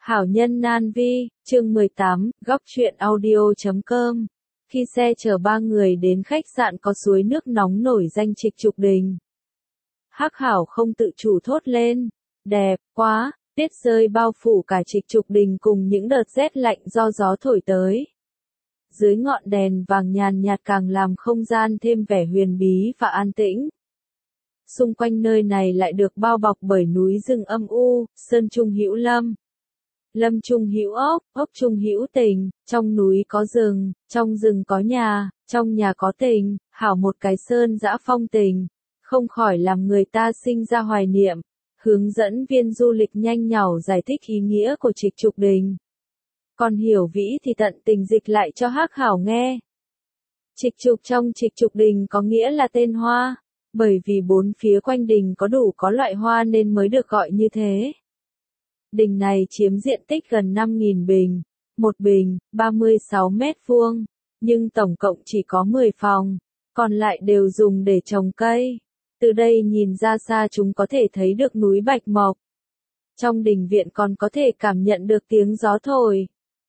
Hảo nhân nan vi, chương 18, góc truyện audio.com. Khi xe chở ba người đến khách sạn có suối nước nóng nổi danh Trịch Trục Đình, Hắc Hảo không tự chủ thốt lên, đẹp quá, tuyết rơi bao phủ cả Trịch Trục Đình cùng những đợt rét lạnh do gió thổi tới. Dưới ngọn đèn vàng nhàn nhạt càng làm không gian thêm vẻ huyền bí và an tĩnh. Xung quanh nơi này lại được bao bọc bởi núi rừng âm u, sơn trung hữu lâm. Lâm trung hữu ốc, ốc trung hữu tình, trong núi có rừng, trong rừng có nhà, trong nhà có tình, hảo một cái sơn dã phong tình, không khỏi làm người ta sinh ra hoài niệm. Hướng dẫn viên du lịch nhanh nhảu giải thích ý nghĩa của Trịch Trục Đình. Còn Hiểu Vĩ thì tận tình dịch lại cho Hắc Hảo nghe. Trịch Trục trong Trịch Trục Đình có nghĩa là tên hoa, bởi vì bốn phía quanh đình có đủ có loại hoa nên mới được gọi như thế. Đình này chiếm diện tích gần 5.000 bình, một bình, 36 mét vuông, nhưng tổng cộng chỉ có 10 phòng, còn lại đều dùng để trồng cây. Từ đây nhìn ra xa chúng có thể thấy được núi Bạch Mộc. Trong đình viện còn có thể cảm nhận được tiếng gió thổi.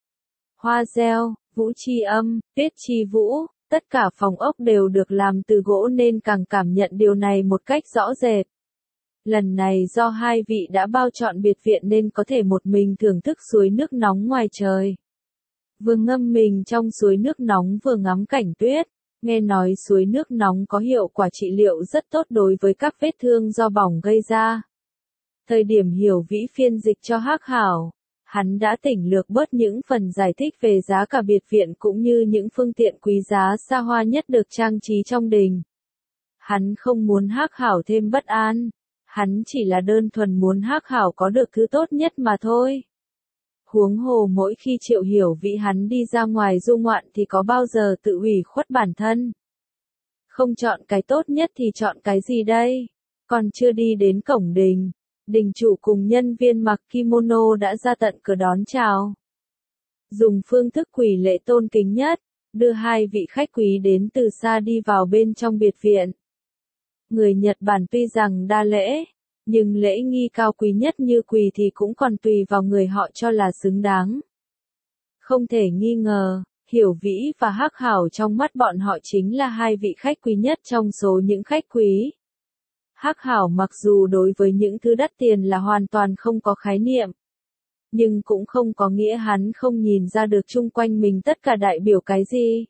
Hoa reo, vũ chi âm, tuyết chi vũ, tất cả phòng ốc đều được làm từ gỗ nên càng cảm nhận điều này một cách rõ rệt. Lần này do hai vị đã bao trọn biệt viện nên có thể một mình thưởng thức suối nước nóng ngoài trời. Vừa ngâm mình trong suối nước nóng vừa ngắm cảnh tuyết, nghe nói suối nước nóng có hiệu quả trị liệu rất tốt đối với các vết thương do bỏng gây ra. Thời điểm Hiểu Vĩ phiên dịch cho Hắc Hảo, hắn đã tỉnh lược bớt những phần giải thích về giá cả biệt viện cũng như những phương tiện quý giá xa hoa nhất được trang trí trong đình. Hắn không muốn Hắc Hảo thêm bất an. Hắn chỉ là đơn thuần muốn Hắc Hảo có được thứ tốt nhất mà thôi. Huống hồ mỗi khi Triệu Hiểu Vĩ hắn đi ra ngoài du ngoạn thì có bao giờ tự ủy khuất bản thân. Không chọn cái tốt nhất thì chọn cái gì đây? Còn chưa đi đến cổng đình, đình chủ cùng nhân viên mặc kimono đã ra tận cửa đón chào. Dùng phương thức quỳ lễ tôn kính nhất, đưa hai vị khách quý đến từ xa đi vào bên trong biệt viện. Người Nhật Bản tuy rằng đa lễ, nhưng lễ nghi cao quý nhất như quỳ thì cũng còn tùy vào người họ cho là xứng đáng. Không thể nghi ngờ, Hiểu Vĩ và Hắc Hảo trong mắt bọn họ chính là hai vị khách quý nhất trong số những khách quý. Hắc Hảo mặc dù đối với những thứ đắt tiền là hoàn toàn không có khái niệm, nhưng cũng không có nghĩa hắn không nhìn ra được chung quanh mình tất cả đại biểu cái gì.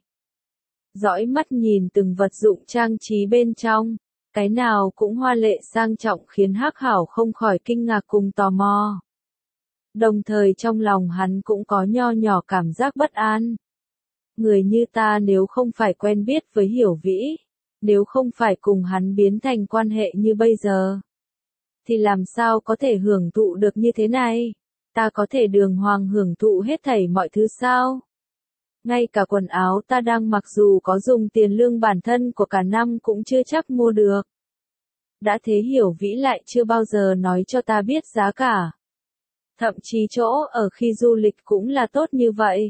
Dõi mắt nhìn từng vật dụng trang trí bên trong. Cái nào cũng hoa lệ sang trọng khiến Hắc Hảo không khỏi kinh ngạc cùng tò mò. Đồng thời trong lòng hắn cũng có nho nhỏ cảm giác bất an. Người như ta nếu không phải quen biết với Hiểu Vĩ, nếu không phải cùng hắn biến thành quan hệ như bây giờ, thì làm sao có thể hưởng thụ được như thế này? Ta có thể đường hoàng hưởng thụ hết thảy mọi thứ sao? Ngay cả quần áo ta đang mặc dù có dùng tiền lương bản thân của cả năm cũng chưa chắc mua được. Đã thế Hiểu Vĩ lại chưa bao giờ nói cho ta biết giá cả. Thậm chí chỗ ở khi du lịch cũng là tốt như vậy.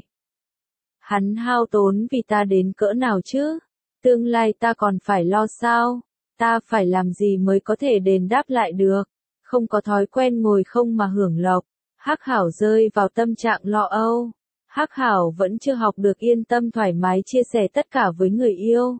Hắn hao tốn vì ta đến cỡ nào chứ? Tương lai ta còn phải lo sao? Ta phải làm gì mới có thể đền đáp lại được? Không có thói quen ngồi không mà hưởng lộc. Hắc Hảo rơi vào tâm trạng lo âu. Hắc Hảo vẫn chưa học được yên tâm thoải mái chia sẻ tất cả với người yêu.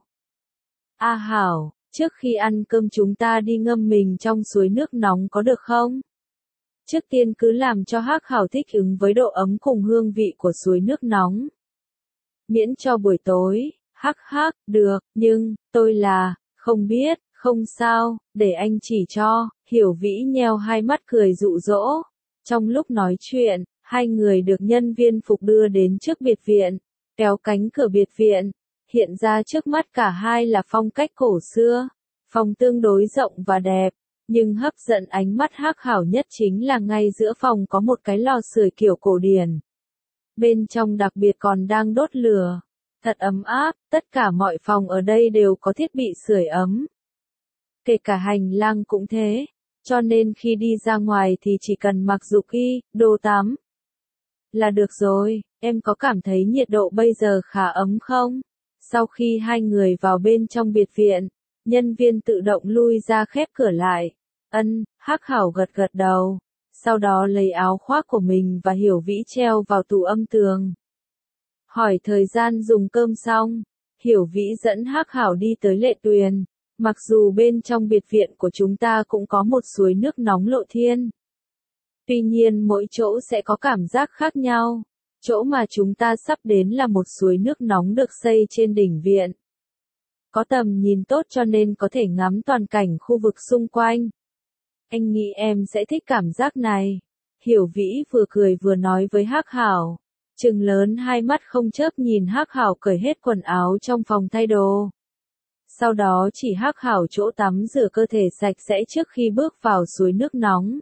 A Hảo, trước khi ăn cơm chúng ta đi ngâm mình trong suối nước nóng có được không? Trước tiên cứ làm cho Hắc Hảo thích ứng với độ ấm cùng hương vị của suối nước nóng. Miễn cho buổi tối, hắc hắc, được, nhưng, tôi là, không biết, không sao, để anh chỉ cho, Hiểu Vĩ nheo hai mắt cười dụ dỗ. Trong lúc nói chuyện, hai người được nhân viên phục đưa đến trước biệt viện, kéo cánh cửa biệt viện, hiện ra trước mắt cả hai là phong cách cổ xưa, phòng tương đối rộng và đẹp, nhưng hấp dẫn ánh mắt Hắc Hảo nhất chính là ngay giữa phòng có một cái lò sưởi kiểu cổ điển. Bên trong đặc biệt còn đang đốt lửa, thật ấm áp, tất cả mọi phòng ở đây đều có thiết bị sưởi ấm. Kể cả hành lang cũng thế. Cho nên khi đi ra ngoài thì chỉ cần mặc dục y, đồ tắm là được rồi. Em có cảm thấy nhiệt độ bây giờ khá ấm không? Sau khi hai người vào bên trong biệt viện, nhân viên tự động lui ra khép cửa lại. Hắc Hảo gật gật đầu. Sau đó lấy áo khoác của mình và Hiểu Vĩ treo vào tủ âm tường. Hỏi thời gian dùng cơm xong, Hiểu Vĩ dẫn Hắc Hảo đi tới Lệ Tuyền. Mặc dù bên trong biệt viện của chúng ta cũng có một suối nước nóng lộ thiên. Tuy nhiên mỗi chỗ sẽ có cảm giác khác nhau. Chỗ mà chúng ta sắp đến là một suối nước nóng được xây trên đỉnh viện. Có tầm nhìn tốt cho nên có thể ngắm toàn cảnh khu vực xung quanh. Anh nghĩ em sẽ thích cảm giác này. Hiểu Vĩ vừa cười vừa nói với Hắc Hảo. Trừng lớn hai mắt không chớp nhìn Hắc Hảo cởi hết quần áo trong phòng thay đồ. Sau đó chỉ Hắc Hảo chỗ tắm rửa cơ thể sạch sẽ trước khi bước vào suối nước nóng.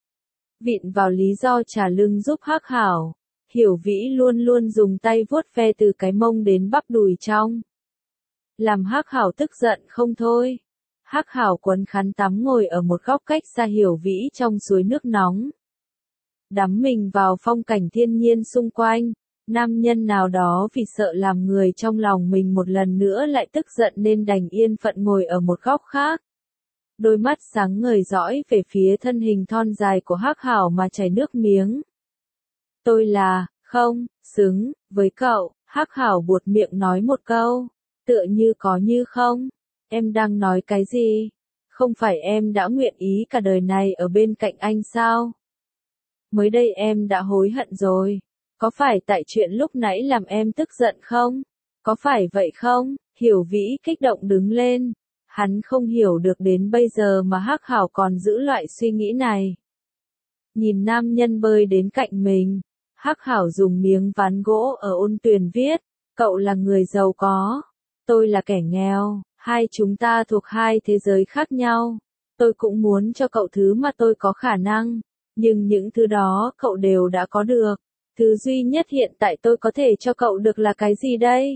Vịn vào lý do trả lưng giúp Hắc Hảo, Hiểu Vĩ luôn luôn dùng tay vuốt ve từ cái mông đến bắp đùi trong. Làm Hắc Hảo tức giận không thôi. Hắc Hảo quấn khăn tắm ngồi ở một góc cách xa Hiểu Vĩ trong suối nước nóng. Đắm mình vào phong cảnh thiên nhiên xung quanh. Nam nhân nào đó vì sợ làm người trong lòng mình một lần nữa lại tức giận nên đành yên phận ngồi ở một góc khác. Đôi mắt sáng ngời dõi về phía thân hình thon dài của Hắc Hảo mà chảy nước miếng. Tôi là, không, xứng, với cậu, Hắc Hảo buột miệng nói một câu, tựa như có như không. Em đang nói cái gì? Không phải em đã nguyện ý cả đời này ở bên cạnh anh sao? Mới đây em đã hối hận rồi. Có phải tại chuyện lúc nãy làm em tức giận không? Có phải vậy không? Hiểu Vĩ kích động đứng lên. Hắn không hiểu được đến bây giờ mà Hắc Hảo còn giữ loại suy nghĩ này. Nhìn nam nhân bơi đến cạnh mình, Hắc Hảo dùng miếng ván gỗ ở ôn tuyền viết, cậu là người giàu có, tôi là kẻ nghèo, hai chúng ta thuộc hai thế giới khác nhau. Tôi cũng muốn cho cậu thứ mà tôi có khả năng, nhưng những thứ đó cậu đều đã có được. Thứ duy nhất hiện tại tôi có thể cho cậu được là cái gì đây?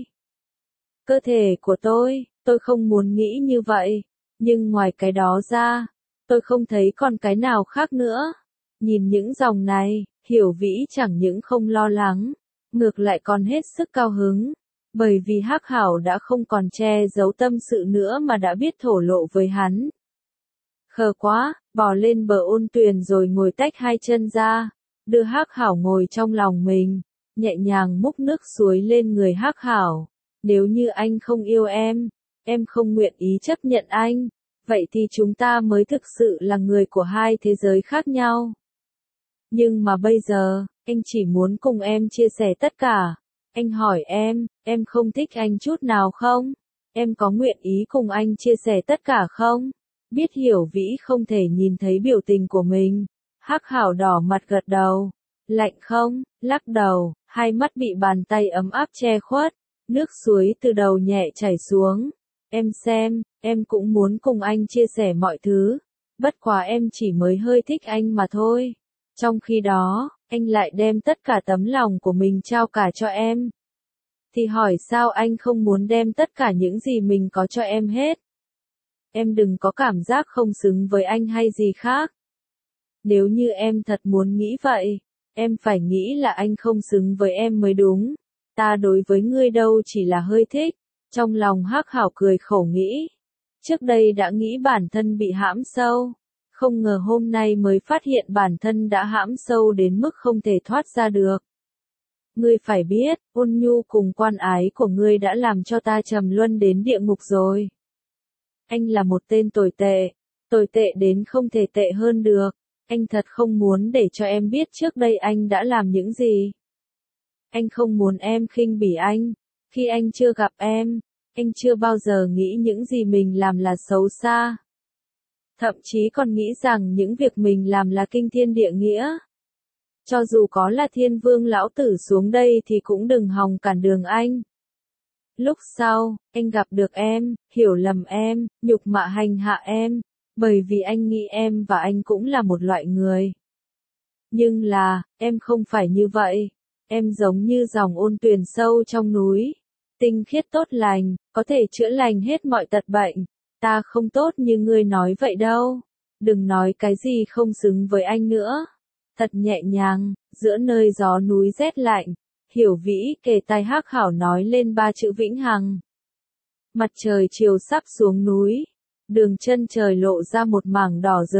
Cơ thể của tôi không muốn nghĩ như vậy, nhưng ngoài cái đó ra, tôi không thấy còn cái nào khác nữa. Nhìn những dòng này, Hiểu Vĩ chẳng những không lo lắng, ngược lại còn hết sức cao hứng, bởi vì Hắc Hảo đã không còn che giấu tâm sự nữa mà đã biết thổ lộ với hắn. Khờ quá, bò lên bờ ôn tuyền rồi ngồi tách hai chân ra, đưa Hắc Hảo ngồi trong lòng mình, nhẹ nhàng múc nước suối lên người Hắc Hảo. Nếu như anh không yêu em không nguyện ý chấp nhận anh, vậy thì chúng ta mới thực sự là người của hai thế giới khác nhau. Nhưng mà bây giờ, anh chỉ muốn cùng em chia sẻ tất cả. Anh hỏi em không thích anh chút nào không? Em có nguyện ý cùng anh chia sẻ tất cả không? Biết Hiểu Vĩ không thể nhìn thấy biểu tình của mình, Hắc Hảo đỏ mặt gật đầu. Lạnh không? Lắc đầu, hai mắt bị bàn tay ấm áp che khuất, nước suối từ đầu nhẹ chảy xuống. Em xem, em cũng muốn cùng anh chia sẻ mọi thứ, bất quá em chỉ mới hơi thích anh mà thôi. Trong khi đó, anh lại đem tất cả tấm lòng của mình trao cả cho em. Thì hỏi sao anh không muốn đem tất cả những gì mình có cho em hết? Em đừng có cảm giác không xứng với anh hay gì khác. Nếu như em thật muốn nghĩ vậy, em phải nghĩ là anh không xứng với em mới đúng. Ta đối với ngươi đâu chỉ là hơi thích. Trong lòng Hắc Hảo cười khổ nghĩ. Trước đây đã nghĩ bản thân bị hãm sâu. Không ngờ hôm nay mới phát hiện bản thân đã hãm sâu đến mức không thể thoát ra được. Ngươi phải biết, ôn nhu cùng quan ái của ngươi đã làm cho ta trầm luân đến địa ngục rồi. Anh là một tên tồi tệ đến không thể tệ hơn được. Anh thật không muốn để cho em biết trước đây anh đã làm những gì. Anh không muốn em khinh bỉ anh. Khi anh chưa gặp em, anh chưa bao giờ nghĩ những gì mình làm là xấu xa. Thậm chí còn nghĩ rằng những việc mình làm là kinh thiên địa nghĩa. Cho dù có là thiên vương lão tử xuống đây thì cũng đừng hòng cản đường anh. Lúc sau, anh gặp được em, hiểu lầm em, nhục mạ hành hạ em, bởi vì anh nghĩ em và anh cũng là một loại người. Nhưng là, em không phải như vậy. Em giống như dòng ôn tuyền sâu trong núi. Tinh khiết tốt lành, có thể chữa lành hết mọi tật bệnh. Ta không tốt như ngươi nói vậy đâu. Đừng nói cái gì không xứng với anh nữa. Thật nhẹ nhàng, giữa nơi gió núi rét lạnh. Hiểu Vĩ kề tai Hắc Hảo nói lên ba chữ vĩnh hằng. Mặt trời chiều sắp xuống núi. Đường chân trời lộ ra một mảng đỏ rực.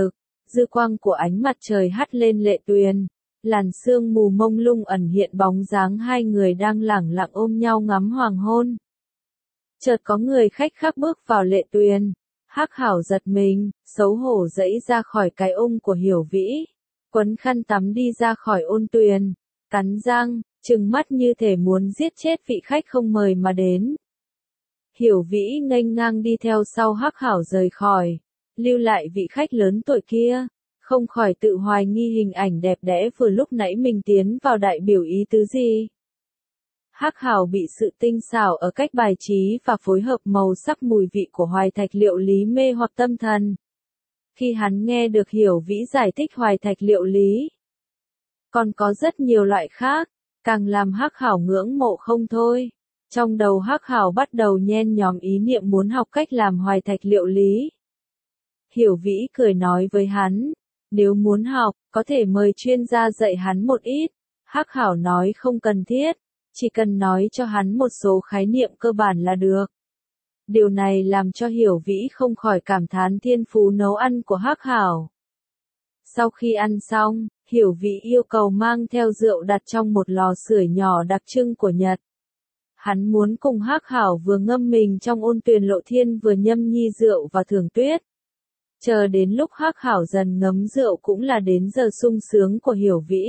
dư quang của ánh mặt trời hắt lên lệ tuyền, làn sương mù mông lung ẩn hiện bóng dáng hai người đang lẳng lặng ôm nhau ngắm hoàng hôn. Chợt có người khách khác bước vào lệ tuyền, Hắc Hảo giật mình, xấu hổ giãy ra khỏi cái ôm của Hiểu Vĩ, quấn khăn tắm đi ra khỏi ôn tuyền, cắn răng, trừng mắt như thể muốn giết chết vị khách không mời mà đến. Hiểu Vĩ nghênh ngang đi theo sau Hắc Hảo rời khỏi, lưu lại vị khách lớn tuổi kia, không khỏi tự hoài nghi hình ảnh đẹp đẽ vừa lúc nãy mình tiến vào đại biểu ý tứ gì. Hắc Hảo bị sự tinh xảo ở cách bài trí và phối hợp màu sắc mùi vị của hoài thạch liệu lý mê hoặc tâm thần. Khi hắn nghe được Hiểu Vĩ giải thích hoài thạch liệu lý, còn có rất nhiều loại khác, càng làm Hắc Hảo ngưỡng mộ không thôi. Trong đầu Hắc Hảo bắt đầu nhen nhóm ý niệm muốn học cách làm hoài thạch liệu lý. Hiểu Vĩ cười nói với hắn, nếu muốn học, có thể mời chuyên gia dạy hắn một ít. Hắc Hảo nói không cần thiết, chỉ cần nói cho hắn một số khái niệm cơ bản là được. Điều này làm cho Hiểu Vĩ không khỏi cảm thán thiên phú nấu ăn của Hắc Hảo. Sau khi ăn xong, Hiểu Vĩ yêu cầu mang theo rượu đặt trong một lò sưởi nhỏ đặc trưng của Nhật. Hắn muốn cùng Hắc Hảo vừa ngâm mình trong ôn tuyền lộ thiên vừa nhâm nhi rượu và thưởng tuyết. Chờ đến lúc Hắc Hảo dần ngấm rượu cũng là đến giờ sung sướng của Hiểu Vĩ.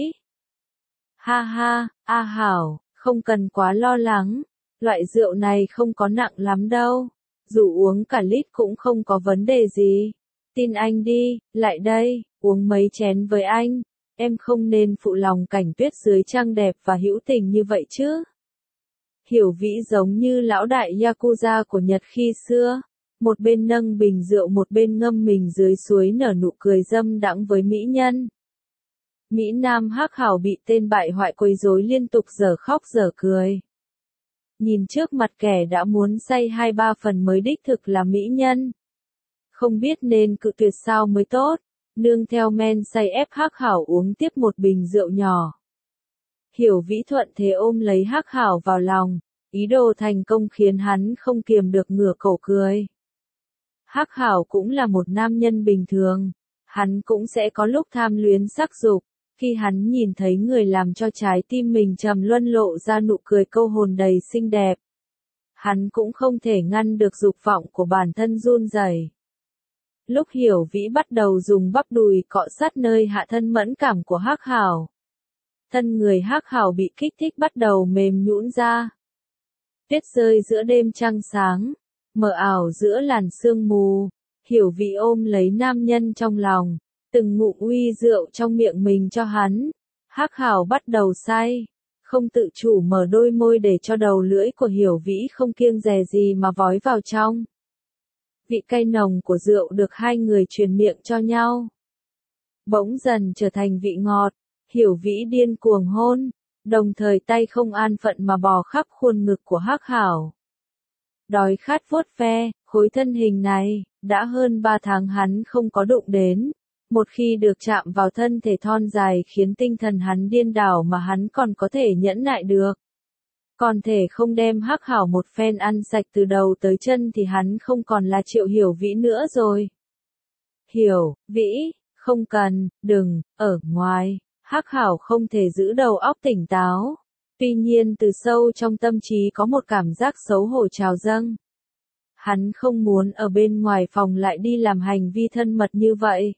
Ha ha, A Hảo, không cần quá lo lắng, loại rượu này không có nặng lắm đâu, dù uống cả lít cũng không có vấn đề gì. Tin anh đi, lại đây, uống mấy chén với anh, em không nên phụ lòng cảnh tuyết dưới trăng đẹp và hữu tình như vậy chứ. Hiểu Vĩ giống như lão đại Yakuza của Nhật khi xưa, một bên nâng bình rượu một bên ngâm mình dưới suối nở nụ cười dâm đãng với mỹ nhân. Mỹ Nam Hắc Hảo bị tên bại hoại quấy rối liên tục dở khóc dở cười. Nhìn trước mặt kẻ đã muốn say 2-3 phần mới đích thực là mỹ nhân. Không biết nên cự tuyệt sao mới tốt, nương theo men say ép Hắc Hảo uống tiếp một bình rượu nhỏ. Hiểu Vĩ thuận thế ôm lấy Hắc Hảo vào lòng, ý đồ thành công khiến hắn không kiềm được ngửa cổ cười. Hắc Hảo cũng là một nam nhân bình thường, hắn cũng sẽ có lúc tham luyến sắc dục, khi hắn nhìn thấy người làm cho trái tim mình trầm luân lộ ra nụ cười câu hồn đầy xinh đẹp. Hắn cũng không thể ngăn được dục vọng của bản thân run rẩy. Lúc Hiểu Vĩ bắt đầu dùng bắp đùi cọ sát nơi hạ thân mẫn cảm của Hắc Hảo, thân người Hắc Hảo bị kích thích bắt đầu mềm nhũn ra. Tuyết rơi giữa đêm trăng sáng, mờ ảo giữa làn sương mù, Hiểu Vĩ ôm lấy nam nhân trong lòng, từng ngụm uy rượu trong miệng mình cho hắn. Hắc Hảo bắt đầu say, không tự chủ mở đôi môi để cho đầu lưỡi của Hiểu Vĩ không kiêng dè gì mà vói vào trong. Vị cay nồng của rượu được hai người truyền miệng cho nhau, bỗng dần trở thành vị ngọt. Hiểu Vĩ điên cuồng hôn, đồng thời tay không an phận mà bò khắp khuôn ngực của Hắc Hảo. Đói khát vuốt ve, khối thân hình này, đã hơn 3 tháng hắn không có đụng đến. Một khi được chạm vào thân thể thon dài khiến tinh thần hắn điên đảo mà hắn còn có thể nhẫn nại được. Còn thể không đem Hắc Hảo một phen ăn sạch từ đầu tới chân thì hắn không còn là Triệu Hiểu Vĩ nữa rồi. Hiểu Vĩ, không cần, đừng, ở ngoài. Hắc Hảo không thể giữ đầu óc tỉnh táo. Tuy nhiên từ sâu trong tâm trí có một cảm giác xấu hổ trào dâng. Hắn không muốn ở bên ngoài phòng lại đi làm hành vi thân mật như vậy.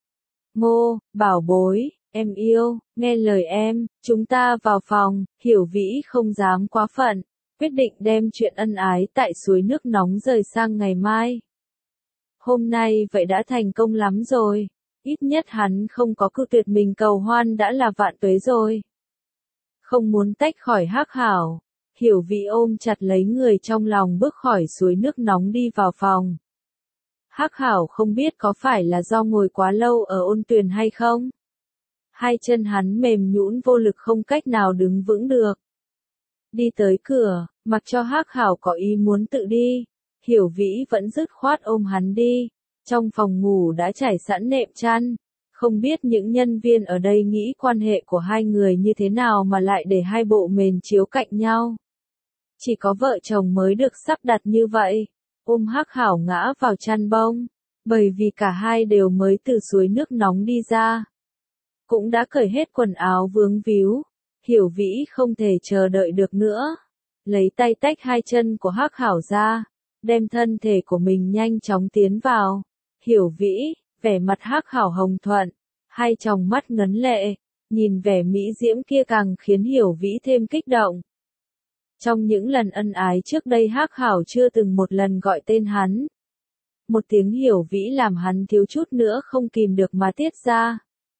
Ngô, bảo bối, em yêu, nghe lời em, chúng ta vào phòng. Hiểu Vĩ không dám quá phận, quyết định đem chuyện ân ái tại suối nước nóng rời sang ngày mai. Hôm nay vậy đã thành công lắm rồi, ít nhất hắn không có cự tuyệt mình cầu hoan đã là vạn tuế rồi. Không muốn tách khỏi Hắc Hảo, Hiểu Vĩ ôm chặt lấy người trong lòng bước khỏi suối nước nóng đi vào phòng. Hắc Hảo không biết có phải là do ngồi quá lâu ở ôn tuyền hay không. Hai chân hắn mềm nhũn vô lực không cách nào đứng vững được. Đi tới cửa, mặc cho Hắc Hảo có ý muốn tự đi, Hiểu Vĩ vẫn dứt khoát ôm hắn đi. Trong phòng ngủ đã trải sẵn nệm chăn, không biết những nhân viên ở đây nghĩ quan hệ của hai người như thế nào mà lại để hai bộ mền chiếu cạnh nhau. Chỉ có vợ chồng mới được sắp đặt như vậy. Ôm Hắc Hảo ngã vào chăn bông, Bởi vì cả hai đều mới từ suối nước nóng đi ra. Cũng đã cởi hết quần áo vướng víu. Hiểu Vĩ không thể chờ đợi được nữa. Lấy tay tách hai chân của Hắc Hảo ra. Đem thân thể của mình nhanh chóng tiến vào. Hiểu Vĩ, vẻ mặt Hắc Hảo hồng thuận. Hai tròng mắt ngấn lệ. Nhìn vẻ mỹ diễm kia càng khiến Hiểu Vĩ thêm kích động. Trong những lần ân ái trước đây Hắc Hảo chưa từng một lần gọi tên hắn. Một tiếng Hiểu Vĩ làm hắn thiếu chút nữa không kìm được mà tiết ra.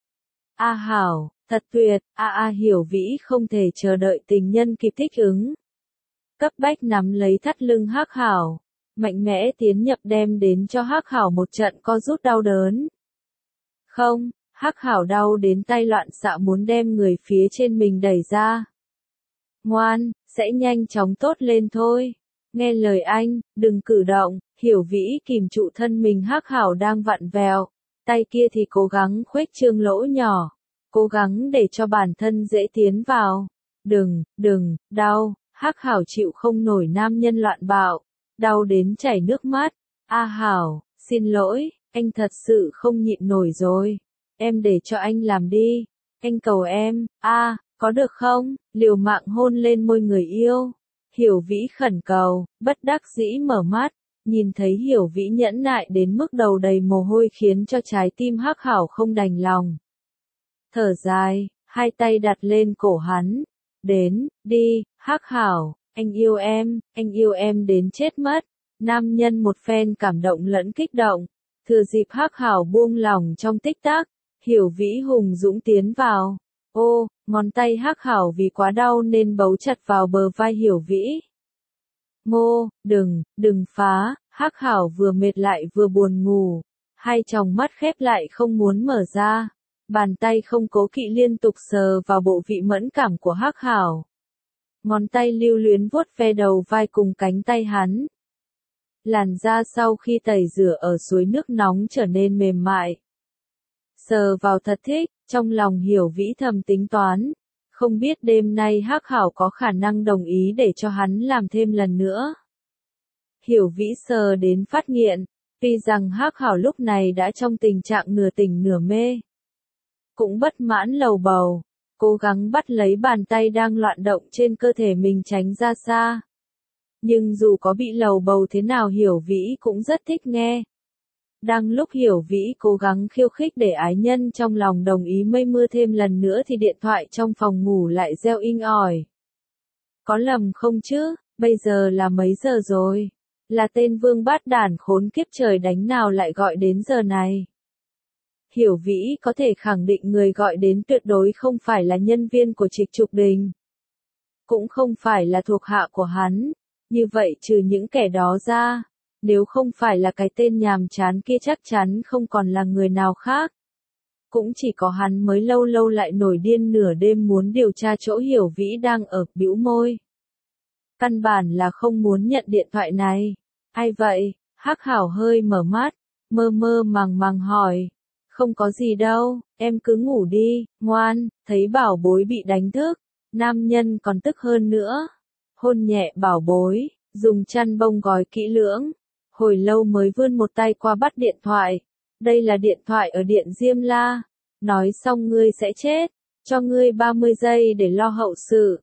A Hảo, thật tuyệt, Hiểu Vĩ không thể chờ đợi tình nhân kịp thích ứng. Cấp bách nắm lấy thắt lưng Hắc Hảo, mạnh mẽ tiến nhập đem đến cho Hắc Hảo một trận co rút đau đớn. Không, Hắc Hảo đau đến tay loạn xạ muốn đem người phía trên mình đẩy ra. Ngoan, sẽ nhanh chóng tốt lên thôi. Nghe lời anh, đừng cử động. Hiểu Vĩ kìm trụ thân mình Hắc Hảo đang vặn vẹo. Tay kia thì cố gắng khuếch trương lỗ nhỏ. Cố gắng để cho bản thân dễ tiến vào. Đừng, đau. Hắc Hảo chịu không nổi nam nhân loạn bạo. Đau đến chảy nước mắt. A Hảo, xin lỗi, anh thật sự không nhịn nổi rồi. Em để cho anh làm đi. Anh cầu em, có được không? Liều mạng hôn lên môi người yêu. Hiểu Vĩ khẩn cầu, bất đắc dĩ mở mắt. Nhìn thấy Hiểu Vĩ nhẫn nại đến mức đầu đầy mồ hôi khiến cho trái tim Hắc Hảo không đành lòng. Thở dài, hai tay đặt lên cổ hắn. Đến, đi, Hắc Hảo, anh yêu em đến chết mất. Nam nhân một phen cảm động lẫn kích động. Thừa dịp Hắc Hảo buông lỏng trong tích tắc, Hiểu Vĩ hùng dũng tiến vào. Ô, ngón tay Hắc Hảo vì quá đau nên bấu chặt vào bờ vai Hiểu Vĩ. Ngô, đừng phá, Hắc Hảo vừa mệt lại vừa buồn ngủ. Hai tròng mắt khép lại không muốn mở ra. Bàn tay không cố kỵ liên tục sờ vào bộ vị mẫn cảm của Hắc Hảo. Ngón tay lưu luyến vuốt ve đầu vai cùng cánh tay hắn. Làn da sau khi tẩy rửa ở suối nước nóng trở nên mềm mại. Sờ vào thật thích, trong lòng Hiểu Vĩ thầm tính toán. Không biết đêm nay Hắc Hảo có khả năng đồng ý để cho hắn làm thêm lần nữa. Hiểu Vĩ sờ đến phát nghiện, tuy rằng Hắc Hảo lúc này đã trong tình trạng nửa tỉnh nửa mê. Cũng bất mãn lầu bầu, cố gắng bắt lấy bàn tay đang loạn động trên cơ thể mình tránh ra xa. Nhưng dù có bị lầu bầu thế nào Hiểu Vĩ cũng rất thích nghe. Đang lúc Hiểu Vĩ cố gắng khiêu khích để ái nhân trong lòng đồng ý mây mưa thêm lần nữa thì điện thoại trong phòng ngủ lại reo inh ỏi. Có lầm không chứ, bây giờ là mấy giờ rồi? Là tên vương bát đản khốn kiếp trời đánh nào lại gọi đến giờ này? Hiểu Vĩ có thể khẳng định người gọi đến tuyệt đối không phải là nhân viên của Trịch Trục Đình. Cũng không phải là thuộc hạ của hắn. Như vậy trừ những kẻ đó ra, nếu không phải là cái tên nhàm chán kia chắc chắn không còn là người nào khác. Cũng chỉ có hắn mới lâu lâu lại nổi điên nửa đêm muốn điều tra chỗ Hiểu Vĩ đang ở, bĩu môi. Căn bản là không muốn nhận điện thoại này. Ai vậy? Hắc Hảo hơi mở mắt, mơ mơ màng hỏi. Không có gì đâu, em cứ ngủ đi, ngoan. Thấy bảo bối bị đánh thức, nam nhân còn tức hơn nữa. Hôn nhẹ bảo bối, dùng chăn bông gói kỹ lưỡng. Hồi lâu mới vươn một tay qua bắt điện thoại. Đây là điện thoại ở Điện Diêm La. Nói xong ngươi sẽ chết. Cho ngươi 30 giây để lo hậu sự.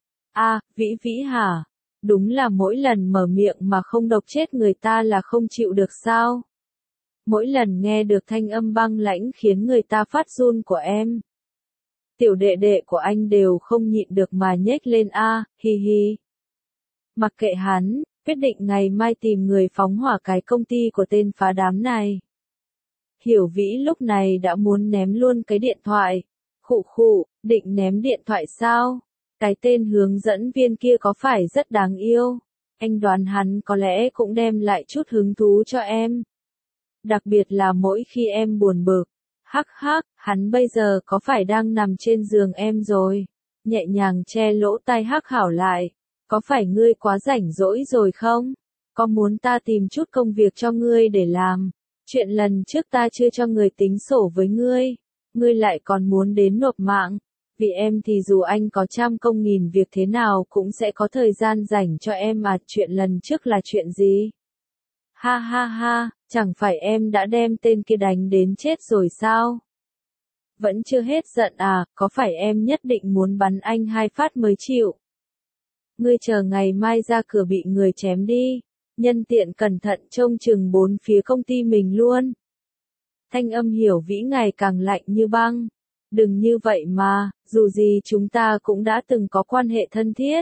Vĩ hả? Đúng là mỗi lần mở miệng mà không độc chết người ta là không chịu được sao? Mỗi lần nghe được thanh âm băng lãnh khiến người ta phát run của em. Tiểu đệ đệ của anh đều không nhịn được mà nhếch lên hi hi. Mặc kệ hắn, quyết định ngày mai tìm người phóng hỏa cái công ty của tên phá đám này. Hiểu Vĩ lúc này đã muốn ném luôn cái điện thoại. Khụ, định ném điện thoại sao? Cái tên hướng dẫn viên kia có phải rất đáng yêu? Anh đoán hắn có lẽ cũng đem lại chút hứng thú cho em. Đặc biệt là mỗi khi em buồn bực. Hắc, hắn bây giờ có phải đang nằm trên giường em rồi? Nhẹ nhàng che lỗ tai Hắc Hảo lại. Có phải ngươi quá rảnh rỗi rồi không? Có muốn ta tìm chút công việc cho ngươi để làm? Chuyện lần trước ta chưa cho người tính sổ với ngươi. Ngươi lại còn muốn đến nộp mạng. Vì em thì dù anh có trăm công nghìn việc thế nào cũng sẽ có thời gian rảnh cho em mà. Chuyện lần trước là chuyện gì? Ha, Chẳng phải em đã đem tên kia đánh đến chết rồi sao? Vẫn chưa hết giận à, có phải em nhất định muốn bắn anh 2 phát mới chịu? Ngươi chờ ngày mai ra cửa bị người chém đi, nhân tiện cẩn thận trông chừng 4 phía công ty mình luôn. Thanh âm Hiểu Vĩ ngày càng lạnh như băng. Đừng như vậy mà, dù gì chúng ta cũng đã từng có quan hệ thân thiết.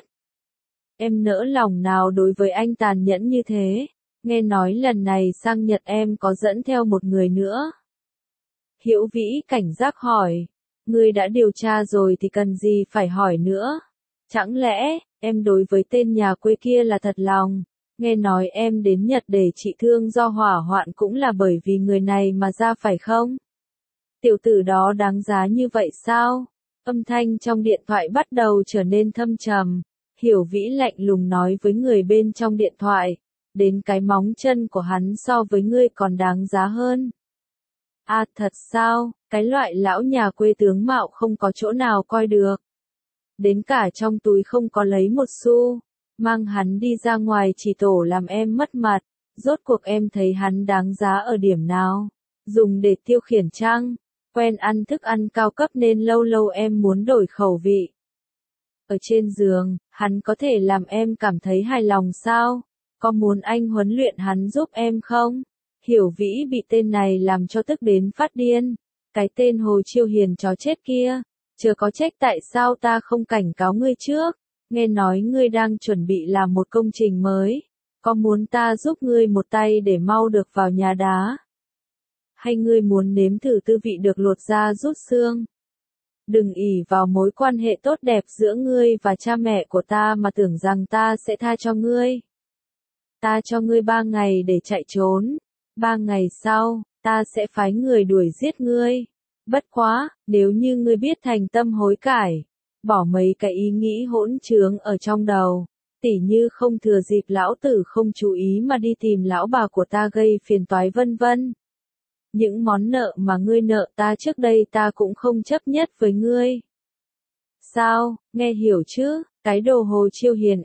Em nỡ lòng nào đối với anh tàn nhẫn như thế, nghe nói lần này sang Nhật em có dẫn theo một người nữa. Hiểu Vĩ cảnh giác hỏi, ngươi đã điều tra rồi thì cần gì phải hỏi nữa? Chẳng lẽ, em đối với tên nhà quê kia là thật lòng? Nghe nói em đến Nhật để trị thương do hỏa hoạn cũng là bởi vì người này mà ra phải không? Tiểu tử đó đáng giá như vậy sao? Âm thanh trong điện thoại bắt đầu trở nên thâm trầm. Hiểu Vĩ lạnh lùng nói với người bên trong điện thoại, đến cái móng chân của hắn so với ngươi còn đáng giá hơn. À thật sao, cái loại lão nhà quê tướng mạo không có chỗ nào coi được. Đến cả trong túi không có lấy một xu, mang hắn đi ra ngoài chỉ tổ làm em mất mặt, rốt cuộc em thấy hắn đáng giá ở điểm nào? Dùng để tiêu khiển chăng? Quen ăn thức ăn cao cấp nên lâu lâu em muốn đổi khẩu vị. Ở trên giường, hắn có thể làm em cảm thấy hài lòng sao? Có muốn anh huấn luyện hắn giúp em không? Hiểu Vĩ bị tên này làm cho tức đến phát điên. Cái tên Hồ Chiêu Hiền chó chết kia, chớ có trách tại sao ta không cảnh cáo ngươi trước. Nghe nói ngươi đang chuẩn bị làm một công trình mới. Có muốn ta giúp ngươi một tay để mau được vào nhà đá? Hay ngươi muốn nếm thử tư vị được lột da rút xương? Đừng ỷ vào mối quan hệ tốt đẹp giữa ngươi và cha mẹ của ta mà tưởng rằng ta sẽ tha cho ngươi. Ta cho ngươi 3 ngày để chạy trốn. 3 ngày sau, ta sẽ phái người đuổi giết ngươi. Bất quá, nếu như ngươi biết thành tâm hối cải, bỏ mấy cái ý nghĩ hỗn trướng ở trong đầu, tỉ như không thừa dịp lão tử không chú ý mà đi tìm lão bà của ta gây phiền toái vân vân. Những món nợ mà ngươi nợ ta trước đây ta cũng không chấp nhất với ngươi. Sao, nghe hiểu chứ, cái đồ Hồ Chiêu Hiền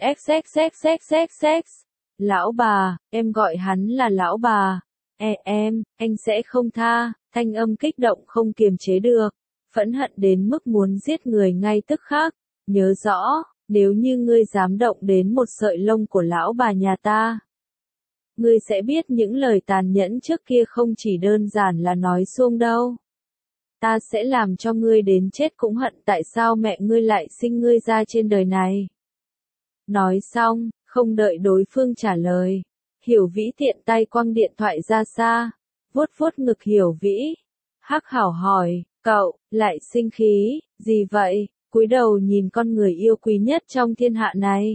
xxxxxxx. Lão bà, em gọi hắn là lão bà. Em, anh sẽ không tha, thanh âm kích động không kiềm chế được, phẫn hận đến mức muốn giết người ngay tức khắc. Nhớ rõ, nếu như ngươi dám động đến một sợi lông của lão bà nhà ta, ngươi sẽ biết những lời tàn nhẫn trước kia không chỉ đơn giản là nói suông đâu. Ta sẽ làm cho ngươi đến chết cũng hận tại sao mẹ ngươi lại sinh ngươi ra trên đời này. Nói xong, không đợi đối phương trả lời, Hiểu Vĩ tiện tay quăng điện thoại ra xa, vuốt vuốt ngực Hiểu Vĩ. Hắc Hảo hỏi, cậu, lại sinh khí, gì vậy? Cúi đầu nhìn con người yêu quý nhất trong thiên hạ này.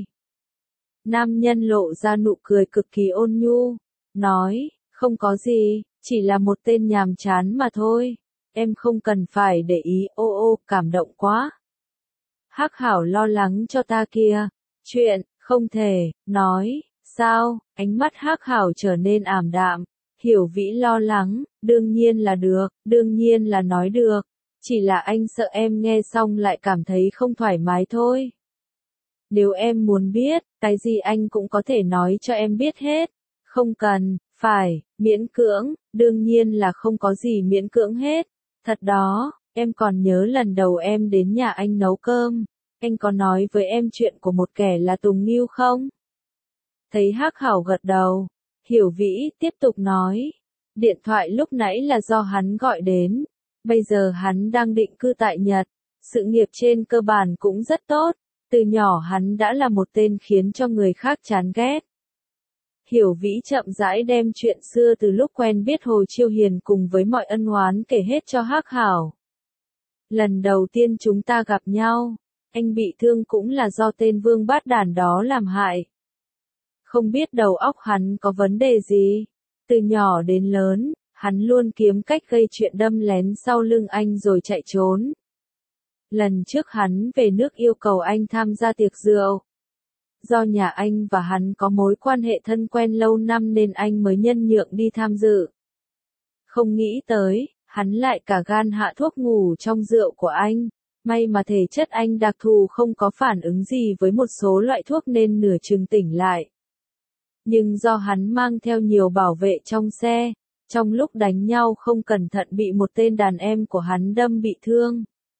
Nam nhân lộ ra nụ cười cực kỳ ôn nhu, nói, không có gì, chỉ là một tên nhàm chán mà thôi, em không cần phải để ý. Ô cảm động quá. Hắc Hảo lo lắng cho ta kia, chuyện, không thể, nói, sao, ánh mắt Hắc Hảo trở nên ảm đạm. Hiểu Vĩ lo lắng, đương nhiên là được, đương nhiên là nói được, chỉ là anh sợ em nghe xong lại cảm thấy không thoải mái thôi. Nếu em muốn biết, cái gì anh cũng có thể nói cho em biết hết. Không cần, phải, miễn cưỡng, đương nhiên là không có gì miễn cưỡng hết. Thật đó, em còn nhớ lần đầu em đến nhà anh nấu cơm, anh có nói với em chuyện của một kẻ là Tùng Ngưu không? Thấy Hắc Hảo gật đầu, Hiểu Vĩ tiếp tục nói, điện thoại lúc nãy là do hắn gọi đến, bây giờ hắn đang định cư tại Nhật, sự nghiệp trên cơ bản cũng rất tốt. Từ nhỏ hắn đã là một tên khiến cho người khác chán ghét. Hiểu Vĩ chậm rãi đem chuyện xưa từ lúc quen biết Hồ Chiêu Hiền cùng với mọi ân oán kể hết cho Hắc Hảo. Lần đầu tiên chúng ta gặp nhau, anh bị thương cũng là do tên vương bát đản đó làm hại. Không biết đầu óc hắn có vấn đề gì. Từ nhỏ đến lớn, hắn luôn kiếm cách gây chuyện đâm lén sau lưng anh rồi chạy trốn. Lần trước hắn về nước yêu cầu anh tham gia tiệc rượu. Do nhà anh và hắn có mối quan hệ thân quen lâu năm nên anh mới nhân nhượng đi tham dự. Không nghĩ tới, hắn lại cả gan hạ thuốc ngủ trong rượu của anh. May mà thể chất anh đặc thù không có phản ứng gì với một số loại thuốc nên nửa chừng tỉnh lại. Nhưng do hắn mang theo nhiều bảo vệ trong xe, trong lúc đánh nhau không cẩn thận bị một tên đàn em của hắn đâm bị thương.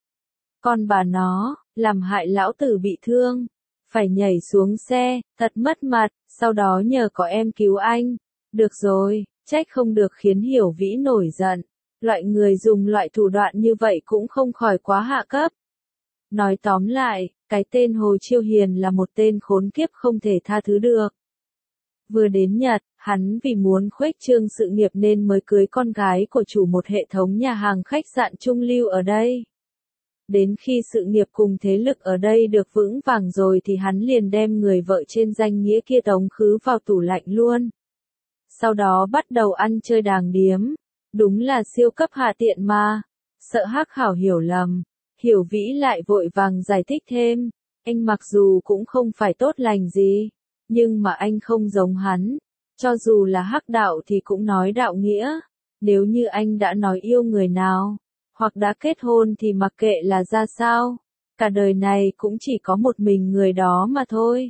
Con bà nó, làm hại lão tử bị thương, phải nhảy xuống xe, thật mất mặt, sau đó nhờ có em cứu anh. Được rồi, trách không được khiến Hiểu Vĩ nổi giận. Loại người dùng loại thủ đoạn như vậy cũng không khỏi quá hạ cấp. Nói tóm lại, cái tên Hồ Chiêu Hiền là một tên khốn kiếp không thể tha thứ được. Vừa đến Nhật, hắn vì muốn khuếch trương sự nghiệp nên mới cưới con gái của chủ một hệ thống nhà hàng khách sạn trung lưu ở đây. Đến khi sự nghiệp cùng thế lực ở đây được vững vàng rồi thì hắn liền đem người vợ trên danh nghĩa kia tống khứ vào tủ lạnh luôn. Sau đó bắt đầu ăn chơi đàng điếm. Đúng là siêu cấp hạ tiện mà. Sợ Hắc Hảo hiểu lầm, Hiểu Vĩ lại vội vàng giải thích thêm. Anh mặc dù cũng không phải tốt lành gì, nhưng mà anh không giống hắn. Cho dù là hắc đạo thì cũng nói đạo nghĩa. Nếu như anh đã nói yêu người nào, hoặc đã kết hôn thì mặc kệ là ra sao, cả đời này cũng chỉ có một mình người đó mà thôi.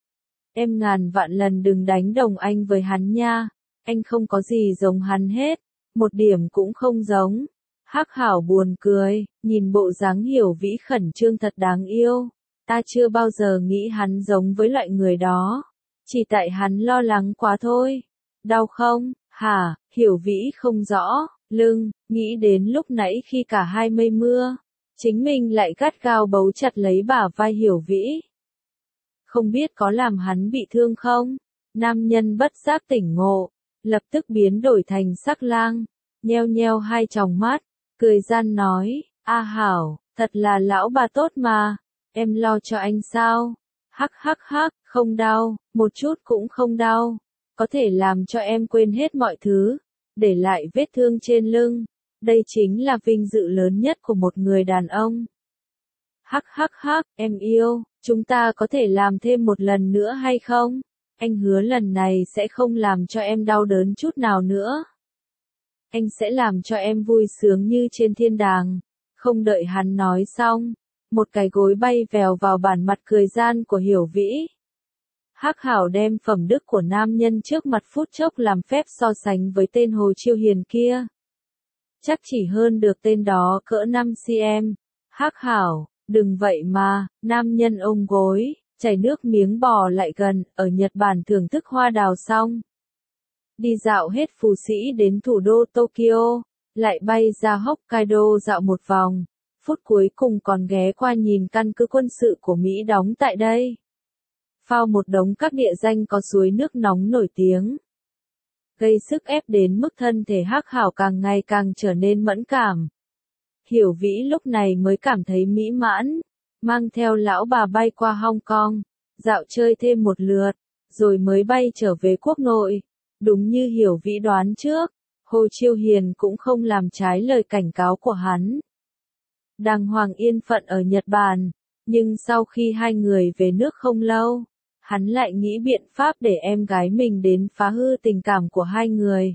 Em ngàn vạn lần đừng đánh đồng anh với hắn nha, anh không có gì giống hắn hết, một điểm cũng không giống. Hắc Hảo buồn cười, nhìn bộ dáng Hiểu Vĩ khẩn trương thật đáng yêu. Ta chưa bao giờ nghĩ hắn giống với loại người đó, chỉ tại hắn lo lắng quá thôi. Đau không? Hả? Hiểu Vĩ không rõ, lưng, nghĩ đến lúc nãy khi cả hai mây mưa, chính mình lại gắt gao bấu chặt lấy bả vai Hiểu Vĩ. Không biết có làm hắn bị thương không? Nam nhân bất giác tỉnh ngộ, lập tức biến đổi thành sắc lang, nheo nheo hai tròng mắt, cười gian nói, A Hảo, thật là lão bà tốt mà, em lo cho anh sao? Hắc hắc hắc, không đau, một chút cũng không đau, có thể làm cho em quên hết mọi thứ, để lại vết thương trên lưng, đây chính là vinh dự lớn nhất của một người đàn ông. Hắc hắc hắc, em yêu, chúng ta có thể làm thêm một lần nữa hay không? Anh hứa lần này sẽ không làm cho em đau đớn chút nào nữa. Anh sẽ làm cho em vui sướng như trên thiên đàng. Không đợi hắn nói xong, một cái gối bay vèo vào bản mặt cười gian của Hiểu Vĩ. Hắc Hảo đem phẩm đức của nam nhân trước mặt phút chốc làm phép so sánh với tên Hồ Chiêu Hiền kia. Chắc chỉ hơn được tên đó cỡ 5 cm. Hắc Hảo, đừng vậy mà, nam nhân ôm gối, chảy nước miếng bò lại gần, ở Nhật Bản thưởng thức hoa đào xong. Đi dạo hết Phú Sĩ đến thủ đô Tokyo, lại bay ra Hokkaido dạo một vòng, phút cuối cùng còn ghé qua nhìn căn cứ quân sự của Mỹ đóng tại đây. Phao một đống các địa danh có suối nước nóng nổi tiếng. Gây sức ép đến mức thân thể Hắc Hảo càng ngày càng trở nên mẫn cảm. Hiểu Vĩ lúc này mới cảm thấy mỹ mãn, mang theo lão bà bay qua Hong Kong, dạo chơi thêm một lượt, rồi mới bay trở về quốc nội. Đúng như Hiểu Vĩ đoán trước, Hồ Chiêu Hiền cũng không làm trái lời cảnh cáo của hắn. Đàng hoàng yên phận ở Nhật Bản, nhưng sau khi hai người về nước không lâu, hắn lại nghĩ biện pháp để em gái mình đến phá hư tình cảm của hai người.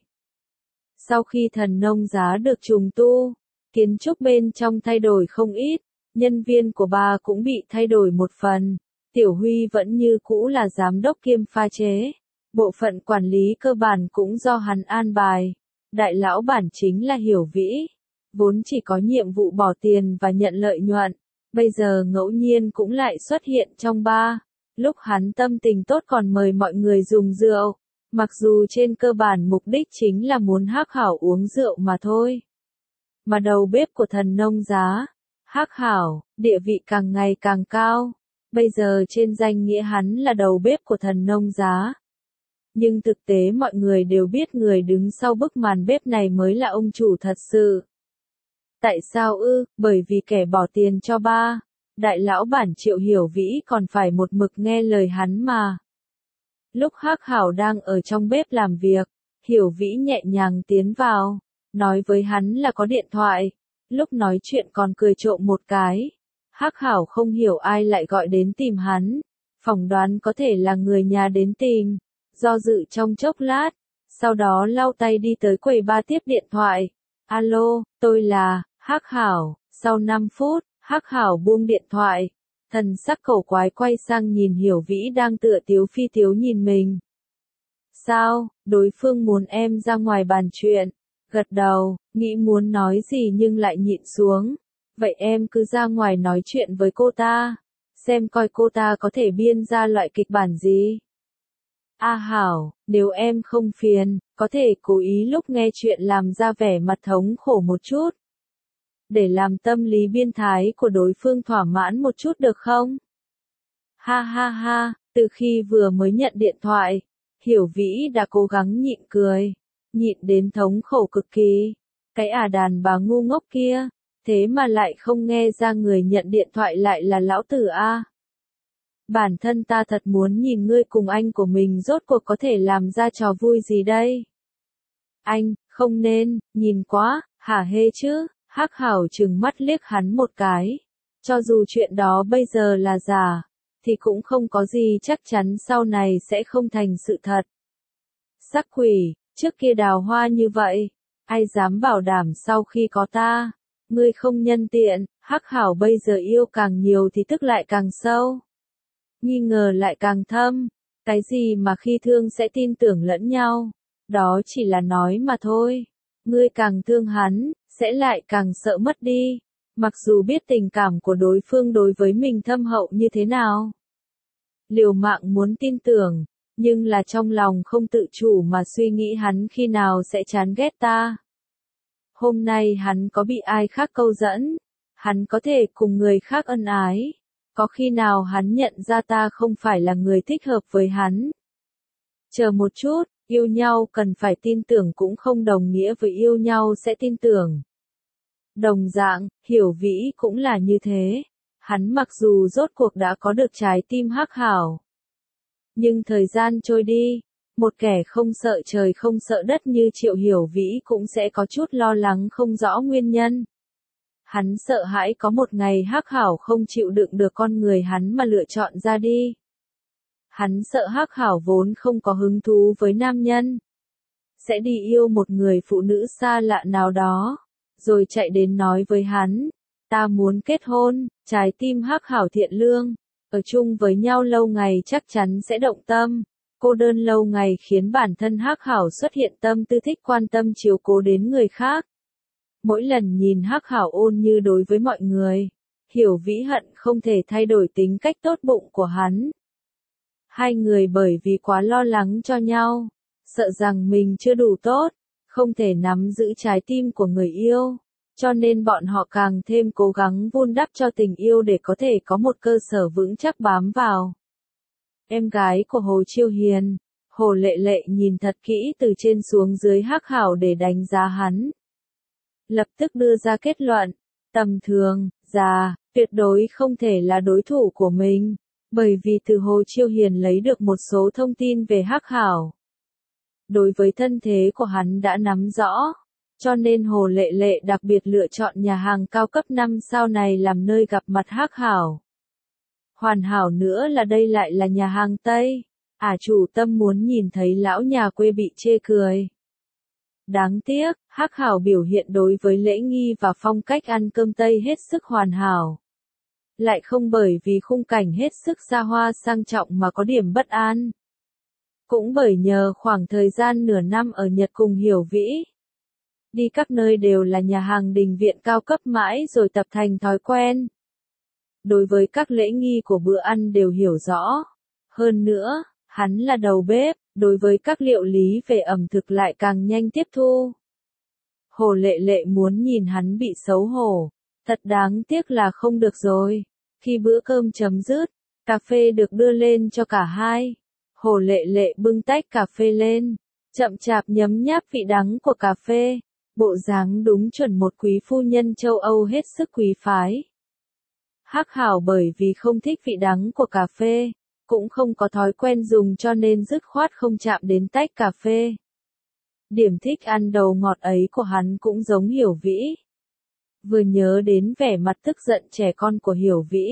Sau khi Thần Nông Giá được trùng tu, kiến trúc bên trong thay đổi không ít, nhân viên của bà cũng bị thay đổi một phần. Tiểu Huy vẫn như cũ là giám đốc kiêm pha chế. Bộ phận quản lý cơ bản cũng do hắn an bài. Đại lão bản chính là Hiểu Vĩ, vốn chỉ có nhiệm vụ bỏ tiền và nhận lợi nhuận, bây giờ ngẫu nhiên cũng lại xuất hiện trong bar. Lúc hắn tâm tình tốt còn mời mọi người dùng rượu, mặc dù trên cơ bản mục đích chính là muốn Hắc Hảo uống rượu mà thôi. Mà đầu bếp của Thần Nông Giá, Hắc Hảo, địa vị càng ngày càng cao, bây giờ trên danh nghĩa hắn là đầu bếp của Thần Nông Giá. Nhưng thực tế mọi người đều biết người đứng sau bức màn bếp này mới là ông chủ thật sự. Tại sao ư? Bởi vì kẻ bỏ tiền cho ba, đại lão bản Triệu Hiểu Vĩ còn phải một mực nghe lời hắn mà. Lúc Hắc Hảo đang ở trong bếp làm việc, Hiểu Vĩ nhẹ nhàng tiến vào, nói với hắn là có điện thoại, lúc nói chuyện còn cười trộm một cái. Hắc Hảo không hiểu ai lại gọi đến tìm hắn, phỏng đoán có thể là người nhà đến tìm. Do dự trong chốc lát, sau đó lau tay đi tới quầy ba tiếp điện thoại. Alo, tôi là Hắc Hảo. Sau 5 phút, Hắc Hảo buông điện thoại, thần sắc cổ quái quay sang nhìn Hiểu Vĩ đang tựa tiếu phi tiếu nhìn mình. Sao, đối phương muốn em ra ngoài bàn chuyện. Gật đầu, nghĩ muốn nói gì nhưng lại nhịn xuống. Vậy em cứ ra ngoài nói chuyện với cô ta. Xem coi cô ta có thể biên ra loại kịch bản gì. A Hảo, nếu em không phiền, có thể cố ý lúc nghe chuyện làm ra vẻ mặt thống khổ một chút. Để làm tâm lý biến thái của đối phương thỏa mãn một chút được không? Ha ha ha, từ khi vừa mới nhận điện thoại, Hiểu Vĩ đã cố gắng nhịn cười. Nhịn đến thống khổ cực kỳ. Cái đàn bà ngu ngốc kia, thế mà lại không nghe ra người nhận điện thoại lại là lão tử a. Bản thân ta thật muốn nhìn ngươi cùng anh của mình rốt cuộc có thể làm ra trò vui gì đây. Anh, không nên, nhìn quá, hả hê chứ, Hắc Hảo trừng mắt liếc hắn một cái. Cho dù chuyện đó bây giờ là giả, thì cũng không có gì chắc chắn sau này sẽ không thành sự thật. Sắc quỷ, trước kia đào hoa như vậy, ai dám bảo đảm sau khi có ta, ngươi không nhân tiện, Hắc Hảo bây giờ yêu càng nhiều thì tức lại càng sâu. Nghi ngờ lại càng thâm, cái gì mà khi thương sẽ tin tưởng lẫn nhau, đó chỉ là nói mà thôi. Ngươi càng thương hắn, sẽ lại càng sợ mất đi, mặc dù biết tình cảm của đối phương đối với mình thâm hậu như thế nào. Liều mạng muốn tin tưởng, nhưng là trong lòng không tự chủ mà suy nghĩ hắn khi nào sẽ chán ghét ta. Hôm nay hắn có bị ai khác câu dẫn, hắn có thể cùng người khác ân ái. Có khi nào hắn nhận ra ta không phải là người thích hợp với hắn? Chờ một chút, yêu nhau cần phải tin tưởng cũng không đồng nghĩa với yêu nhau sẽ tin tưởng. Đồng dạng, Hiểu Vĩ cũng là như thế. Hắn mặc dù rốt cuộc đã có được trái tim Hắc Hảo. Nhưng thời gian trôi đi, một kẻ không sợ trời không sợ đất như Triệu Hiểu Vĩ cũng sẽ có chút lo lắng không rõ nguyên nhân. Hắn sợ hãi có một ngày Hắc Hảo không chịu đựng được con người hắn mà lựa chọn ra đi. Hắn sợ Hắc Hảo vốn không có hứng thú với nam nhân. Sẽ đi yêu một người phụ nữ xa lạ nào đó. Rồi chạy đến nói với hắn. Ta muốn kết hôn, trái tim Hắc Hảo thiện lương. Ở chung với nhau lâu ngày chắc chắn sẽ động tâm. Cô đơn lâu ngày khiến bản thân Hắc Hảo xuất hiện tâm tư thích quan tâm chiếu cố đến người khác. Mỗi lần nhìn Hắc Hảo ôn như đối với mọi người, Hiểu Vĩ hận không thể thay đổi tính cách tốt bụng của hắn. Hai người bởi vì quá lo lắng cho nhau, sợ rằng mình chưa đủ tốt, không thể nắm giữ trái tim của người yêu, cho nên bọn họ càng thêm cố gắng vun đắp cho tình yêu để có thể có một cơ sở vững chắc bám vào. Em gái của Hồ Chiêu Hiền, Hồ Lệ Lệ nhìn thật kỹ từ trên xuống dưới Hắc Hảo để đánh giá hắn. Lập tức đưa ra kết luận, tầm thường, già, tuyệt đối không thể là đối thủ của mình, bởi vì từ Hồ Chiêu Hiền lấy được một số thông tin về Hắc Hảo. Đối với thân thế của hắn đã nắm rõ, cho nên Hồ Lệ Lệ đặc biệt lựa chọn nhà hàng cao cấp 5 sao này làm nơi gặp mặt Hắc Hảo. Hoàn hảo nữa là đây lại là nhà hàng Tây, chủ tâm muốn nhìn thấy lão nhà quê bị chê cười. Đáng tiếc, Hắc Hảo biểu hiện đối với lễ nghi và phong cách ăn cơm Tây hết sức hoàn hảo. Lại không bởi vì khung cảnh hết sức xa hoa sang trọng mà có điểm bất an. Cũng bởi nhờ khoảng thời gian nửa năm ở Nhật cùng Hiểu Vĩ. Đi các nơi đều là nhà hàng đình viện cao cấp mãi rồi tập thành thói quen. Đối với các lễ nghi của bữa ăn đều hiểu rõ. Hơn nữa, hắn là đầu bếp, đối với các liệu lý về ẩm thực lại càng nhanh tiếp thu. Hồ Lệ Lệ muốn nhìn hắn bị xấu hổ. Thật đáng tiếc là không được rồi. Khi bữa cơm chấm dứt, cà phê được đưa lên cho cả hai. Hồ Lệ Lệ bưng tách cà phê lên, chậm chạp nhấm nháp vị đắng của cà phê. Bộ dáng đúng chuẩn một quý phu nhân châu Âu hết sức quý phái. Hắc Hảo bởi vì không thích vị đắng của cà phê, cũng không có thói quen dùng cho nên dứt khoát không chạm đến tách cà phê. Điểm thích ăn đầu ngọt ấy của hắn cũng giống Hiểu Vĩ. Vừa nhớ đến vẻ mặt tức giận trẻ con của Hiểu Vĩ.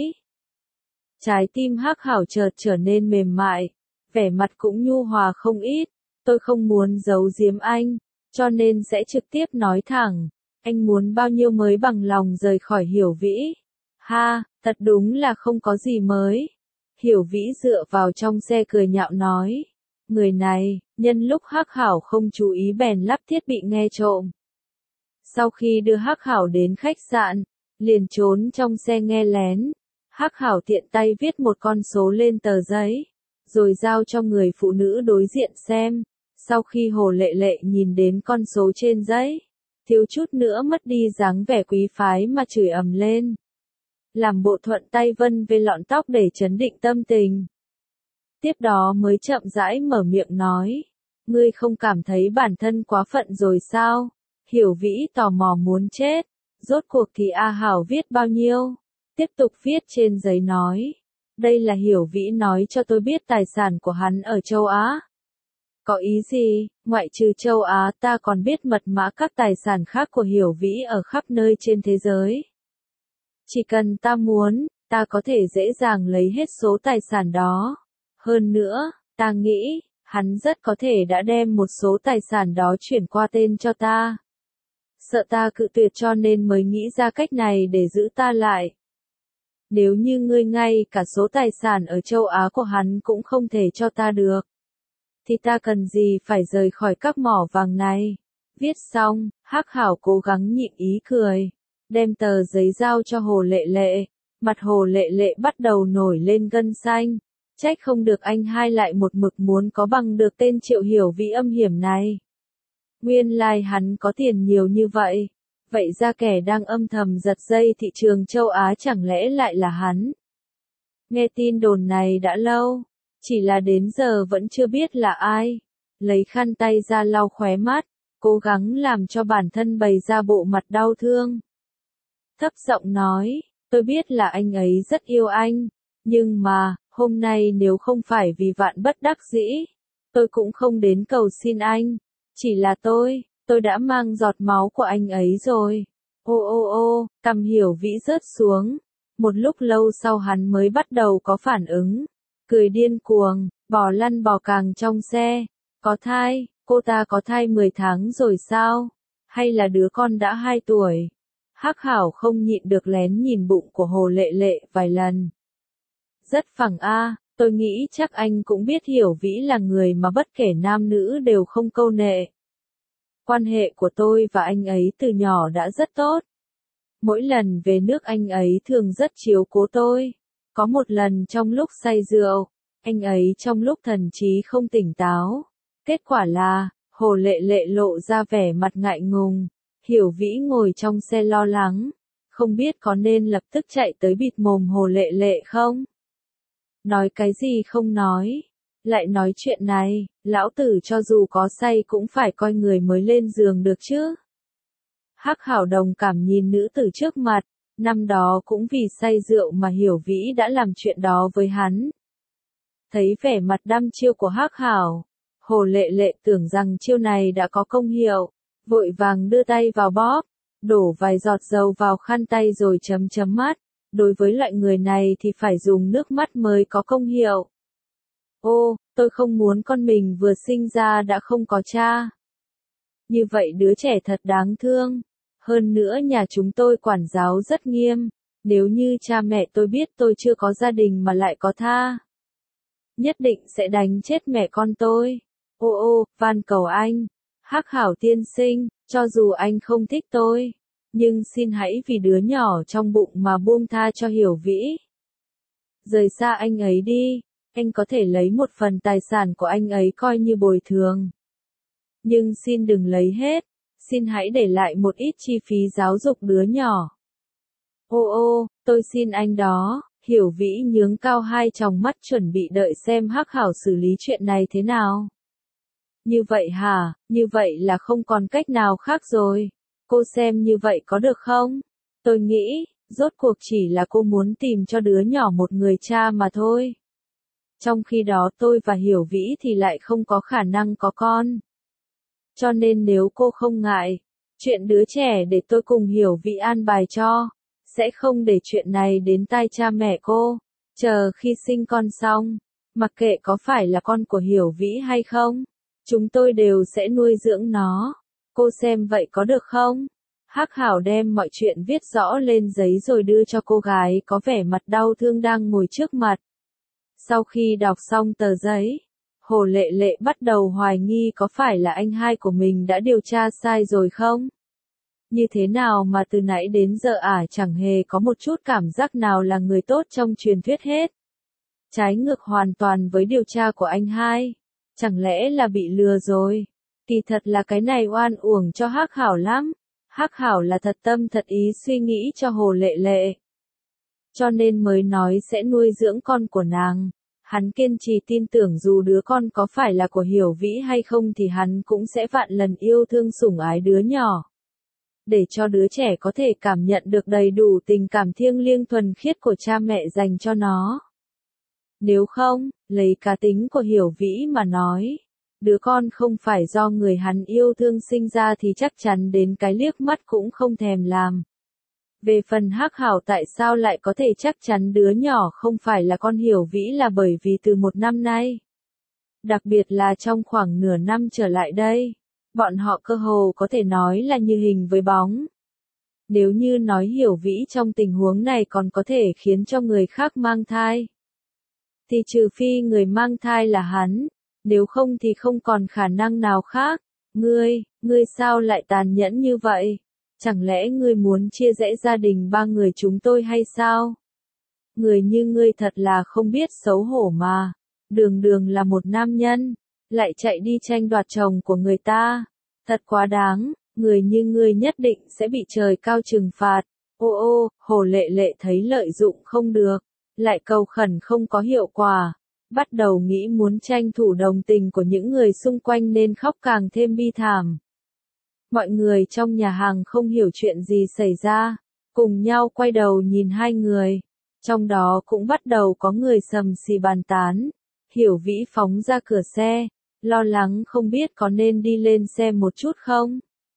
Trái tim Hắc Hảo chợt trở nên mềm mại, vẻ mặt cũng nhu hòa không ít. Tôi không muốn giấu giếm anh, cho nên sẽ trực tiếp nói thẳng. Anh muốn bao nhiêu mới bằng lòng rời khỏi Hiểu Vĩ? Ha, thật đúng là không có gì mới. Hiểu Vĩ dựa vào trong xe cười nhạo nói. Người này, nhân lúc Hắc Hảo không chú ý bèn lắp thiết bị nghe trộm. Sau khi đưa Hắc Hảo đến khách sạn, liền trốn trong xe nghe lén. Hắc Hảo tiện tay viết một con số lên tờ giấy, rồi giao cho người phụ nữ đối diện xem. Sau khi Hồ Lệ Lệ nhìn đến con số trên giấy, thiếu chút nữa mất đi dáng vẻ quý phái mà chửi ầm lên. Làm bộ thuận tay vân về lọn tóc để trấn định tâm tình. Tiếp đó mới chậm rãi mở miệng nói, ngươi không cảm thấy bản thân quá phận rồi sao? Hiểu Vĩ tò mò muốn chết, rốt cuộc thì A Hảo viết bao nhiêu? Tiếp tục viết trên giấy nói, đây là Hiểu Vĩ nói cho tôi biết tài sản của hắn ở châu Á. Có ý gì, ngoại trừ châu Á ta còn biết mật mã các tài sản khác của Hiểu Vĩ ở khắp nơi trên thế giới. Chỉ cần ta muốn, ta có thể dễ dàng lấy hết số tài sản đó. Hơn nữa, ta nghĩ, hắn rất có thể đã đem một số tài sản đó chuyển qua tên cho ta. Sợ ta cự tuyệt cho nên mới nghĩ ra cách này để giữ ta lại. Nếu như ngươi ngay cả số tài sản ở châu Á của hắn cũng không thể cho ta được, thì ta cần gì phải rời khỏi các mỏ vàng này. Viết xong, Hắc Hảo cố gắng nhịn ý cười, đem tờ giấy giao cho Hồ Lệ Lệ. Mặt Hồ Lệ Lệ bắt đầu nổi lên gân xanh. Trách không được anh hai lại một mực muốn có bằng được tên Triệu Hiểu Vĩ âm hiểm này. Nguyên lai hắn có tiền nhiều như vậy. Vậy ra kẻ đang âm thầm giật dây thị trường châu Á chẳng lẽ lại là hắn? Nghe tin đồn này đã lâu, chỉ là đến giờ vẫn chưa biết là ai. Lấy khăn tay ra lau khóe mắt, cố gắng làm cho bản thân bày ra bộ mặt đau thương. Thấp giọng nói, tôi biết là anh ấy rất yêu anh, nhưng mà, hôm nay nếu không phải vì vạn bất đắc dĩ, tôi cũng không đến cầu xin anh. Chỉ là tôi đã mang giọt máu của anh ấy rồi. Ô ô ô, cằm Hiểu Vĩ rớt xuống. Một lúc lâu sau hắn mới bắt đầu có phản ứng. Cười điên cuồng, bò lăn bò càng trong xe. Có thai, cô ta có thai 10 tháng rồi sao? Hay là đứa con đã 2 tuổi? Hắc Hảo không nhịn được lén nhìn bụng của Hồ Lệ Lệ vài lần. Rất phẳng a, tôi nghĩ chắc anh cũng biết Hiểu Vĩ là người mà bất kể nam nữ đều không câu nệ. Quan hệ của tôi và anh ấy từ nhỏ đã rất tốt. Mỗi lần về nước anh ấy thường rất chiếu cố tôi. Có một lần trong lúc say rượu, anh ấy trong lúc thần trí không tỉnh táo. Kết quả là, Hồ Lệ Lệ lộ ra vẻ mặt ngại ngùng. Hiểu Vĩ ngồi trong xe lo lắng, không biết có nên lập tức chạy tới bịt mồm Hồ Lệ Lệ không? Nói cái gì không nói, lại nói chuyện này, lão tử cho dù có say cũng phải coi người mới lên giường được chứ. Hắc Hảo đồng cảm nhìn nữ tử trước mặt, năm đó cũng vì say rượu mà Hiểu Vĩ đã làm chuyện đó với hắn. Thấy vẻ mặt đăm chiêu của Hắc Hảo, Hồ Lệ Lệ tưởng rằng chiêu này đã có công hiệu, vội vàng đưa tay vào bóp, đổ vài giọt dầu vào khăn tay rồi chấm chấm mắt. Đối với loại người này thì phải dùng nước mắt mới có công hiệu. Ô, tôi không muốn con mình vừa sinh ra đã không có cha. Như vậy đứa trẻ thật đáng thương. Hơn nữa nhà chúng tôi quản giáo rất nghiêm. Nếu như cha mẹ tôi biết tôi chưa có gia đình mà lại có tha, nhất định sẽ đánh chết mẹ con tôi. Ô ô, van cầu anh. Hắc Hảo tiên sinh, cho dù anh không thích tôi, nhưng xin hãy vì đứa nhỏ trong bụng mà buông tha cho Hiểu Vĩ. Rời xa anh ấy đi, anh có thể lấy một phần tài sản của anh ấy coi như bồi thường. Nhưng xin đừng lấy hết, xin hãy để lại một ít chi phí giáo dục đứa nhỏ. Ô ô, tôi xin anh đó. Hiểu Vĩ nhướng cao hai tròng mắt chuẩn bị đợi xem Hắc Hảo xử lý chuyện này thế nào. Như vậy hả, như vậy là không còn cách nào khác rồi. Cô xem như vậy có được không? Tôi nghĩ, rốt cuộc chỉ là cô muốn tìm cho đứa nhỏ một người cha mà thôi. Trong khi đó tôi và Hiểu Vĩ thì lại không có khả năng có con. Cho nên nếu cô không ngại, chuyện đứa trẻ để tôi cùng Hiểu Vĩ an bài cho, sẽ không để chuyện này đến tai cha mẹ cô. Chờ khi sinh con xong, mặc kệ có phải là con của Hiểu Vĩ hay không, chúng tôi đều sẽ nuôi dưỡng nó. Cô xem vậy có được không? Hắc Hảo đem mọi chuyện viết rõ lên giấy rồi đưa cho cô gái có vẻ mặt đau thương đang ngồi trước mặt. Sau khi đọc xong tờ giấy, Hồ Lệ Lệ bắt đầu hoài nghi có phải là anh hai của mình đã điều tra sai rồi không? Như thế nào mà từ nãy đến giờ chẳng hề có một chút cảm giác nào là người tốt trong truyền thuyết hết. Trái ngược hoàn toàn với điều tra của anh hai. Chẳng lẽ là bị lừa rồi? Kỳ thật là cái này oan uổng cho Hắc Hảo lắm. Hắc Hảo là thật tâm thật ý suy nghĩ cho Hồ Lệ Lệ. Cho nên mới nói sẽ nuôi dưỡng con của nàng. Hắn kiên trì tin tưởng dù đứa con có phải là của Hiểu Vĩ hay không thì hắn cũng sẽ vạn lần yêu thương sủng ái đứa nhỏ. Để cho đứa trẻ có thể cảm nhận được đầy đủ tình cảm thiêng liêng thuần khiết của cha mẹ dành cho nó. Nếu không, lấy cá tính của Hiểu Vĩ mà nói, đứa con không phải do người hắn yêu thương sinh ra thì chắc chắn đến cái liếc mắt cũng không thèm làm. Về phần Hắc Hảo tại sao lại có thể chắc chắn đứa nhỏ không phải là con Hiểu Vĩ là bởi vì từ một năm nay, đặc biệt là trong khoảng nửa năm trở lại đây, bọn họ cơ hồ có thể nói là như hình với bóng. Nếu như nói Hiểu Vĩ trong tình huống này còn có thể khiến cho người khác mang thai, thì trừ phi người mang thai là hắn, nếu không thì không còn khả năng nào khác. Ngươi sao lại tàn nhẫn như vậy? Chẳng lẽ ngươi muốn chia rẽ gia đình ba người chúng tôi hay sao? Người như ngươi thật là không biết xấu hổ mà. Đường đường là một nam nhân, lại chạy đi tranh đoạt chồng của người ta. Thật quá đáng, người như ngươi nhất định sẽ bị trời cao trừng phạt. Ô, Hồ Lệ Lệ thấy lợi dụng không được, lại cầu khẩn không có hiệu quả. Bắt đầu nghĩ muốn tranh thủ đồng tình của những người xung quanh nên khóc càng thêm bi thảm. Mọi người trong nhà hàng không hiểu chuyện gì xảy ra, cùng nhau quay đầu nhìn hai người. Trong đó cũng bắt đầu có người sầm xì bàn tán. Hiểu Vĩ phóng ra cửa xe, lo lắng không biết có nên đi lên xe một chút không.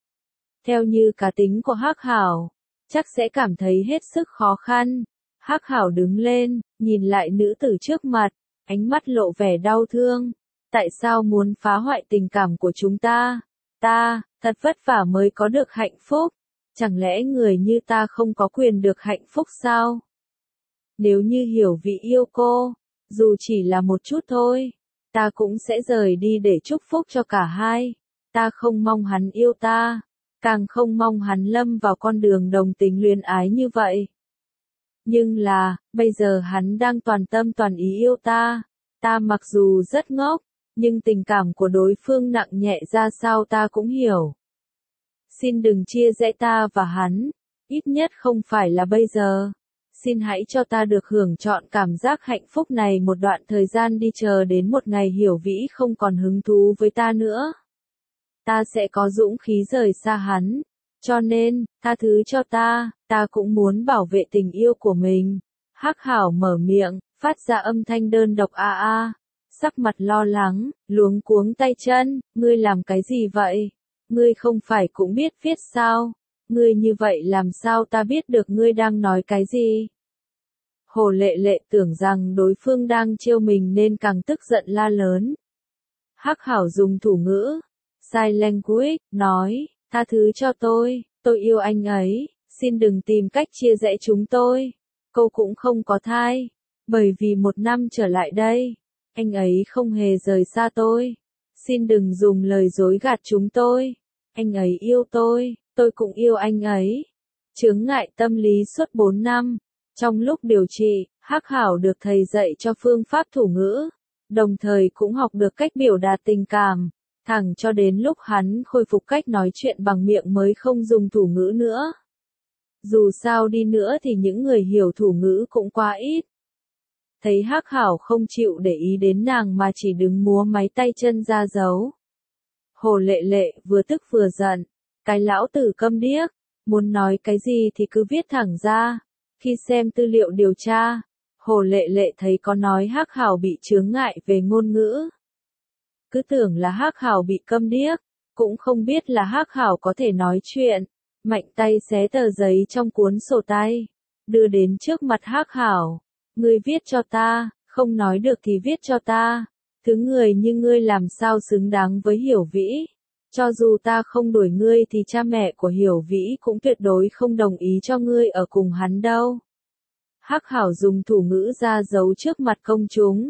Theo như cá tính của Hắc Hảo, chắc sẽ cảm thấy hết sức khó khăn. Hắc Hảo đứng lên, nhìn lại nữ tử trước mặt, ánh mắt lộ vẻ đau thương. Tại sao muốn phá hoại tình cảm của chúng ta? Ta, thật vất vả mới có được hạnh phúc. Chẳng lẽ người như ta không có quyền được hạnh phúc sao? Nếu như Hiểu Vĩ yêu cô, dù chỉ là một chút thôi, ta cũng sẽ rời đi để chúc phúc cho cả hai. Ta không mong hắn yêu ta, càng không mong hắn lâm vào con đường đồng tình luyến ái như vậy. Nhưng là, bây giờ hắn đang toàn tâm toàn ý yêu ta. Ta mặc dù rất ngốc, nhưng tình cảm của đối phương nặng nhẹ ra sao ta cũng hiểu. Xin đừng chia rẽ ta và hắn, ít nhất không phải là bây giờ. Xin hãy cho ta được hưởng trọn cảm giác hạnh phúc này một đoạn thời gian đi, chờ đến một ngày Hiểu Vĩ không còn hứng thú với ta nữa. Ta sẽ có dũng khí rời xa hắn. Cho nên, tha thứ cho ta cũng muốn bảo vệ tình yêu của mình. Hắc Hảo mở miệng, phát ra âm thanh đơn độc a. Sắc mặt lo lắng, luống cuống tay chân, ngươi làm cái gì vậy? Ngươi không phải cũng biết viết sao? Ngươi như vậy làm sao ta biết được ngươi đang nói cái gì? Hồ Lệ Lệ tưởng rằng đối phương đang trêu mình nên càng tức giận la lớn. Hắc Hảo dùng thủ ngữ, sign language, nói, tha thứ cho tôi yêu anh ấy, xin đừng tìm cách chia rẽ chúng tôi. Cô cũng không có thai, bởi vì một năm trở lại đây, anh ấy không hề rời xa tôi. Xin đừng dùng lời dối gạt chúng tôi. Anh ấy yêu tôi cũng yêu anh ấy. Chướng ngại tâm lý suốt 4 năm. Trong lúc điều trị, Hắc Hảo được thầy dạy cho phương pháp thủ ngữ, đồng thời cũng học được cách biểu đạt tình cảm, thẳng cho đến lúc hắn khôi phục cách nói chuyện bằng miệng mới không dùng thủ ngữ nữa. Dù sao đi nữa thì những người hiểu thủ ngữ cũng quá ít. Thấy Hắc Hảo không chịu để ý đến nàng mà chỉ đứng múa máy tay chân ra dấu. Hồ Lệ Lệ vừa tức vừa giận, cái lão tử câm điếc, muốn nói cái gì thì cứ viết thẳng ra. Khi xem tư liệu điều tra, Hồ Lệ Lệ thấy có nói Hắc Hảo bị chướng ngại về ngôn ngữ. Cứ tưởng là Hắc Hảo bị câm điếc, cũng không biết là Hắc Hảo có thể nói chuyện. Mạnh tay xé tờ giấy trong cuốn sổ tay, đưa đến trước mặt Hắc Hảo. Ngươi viết cho ta, không nói được thì viết cho ta. Thứ người như ngươi làm sao xứng đáng với Hiểu Vĩ. Cho dù ta không đuổi ngươi thì cha mẹ của Hiểu Vĩ cũng tuyệt đối không đồng ý cho ngươi ở cùng hắn đâu. Hắc Hảo dùng thủ ngữ ra dấu trước mặt công chúng,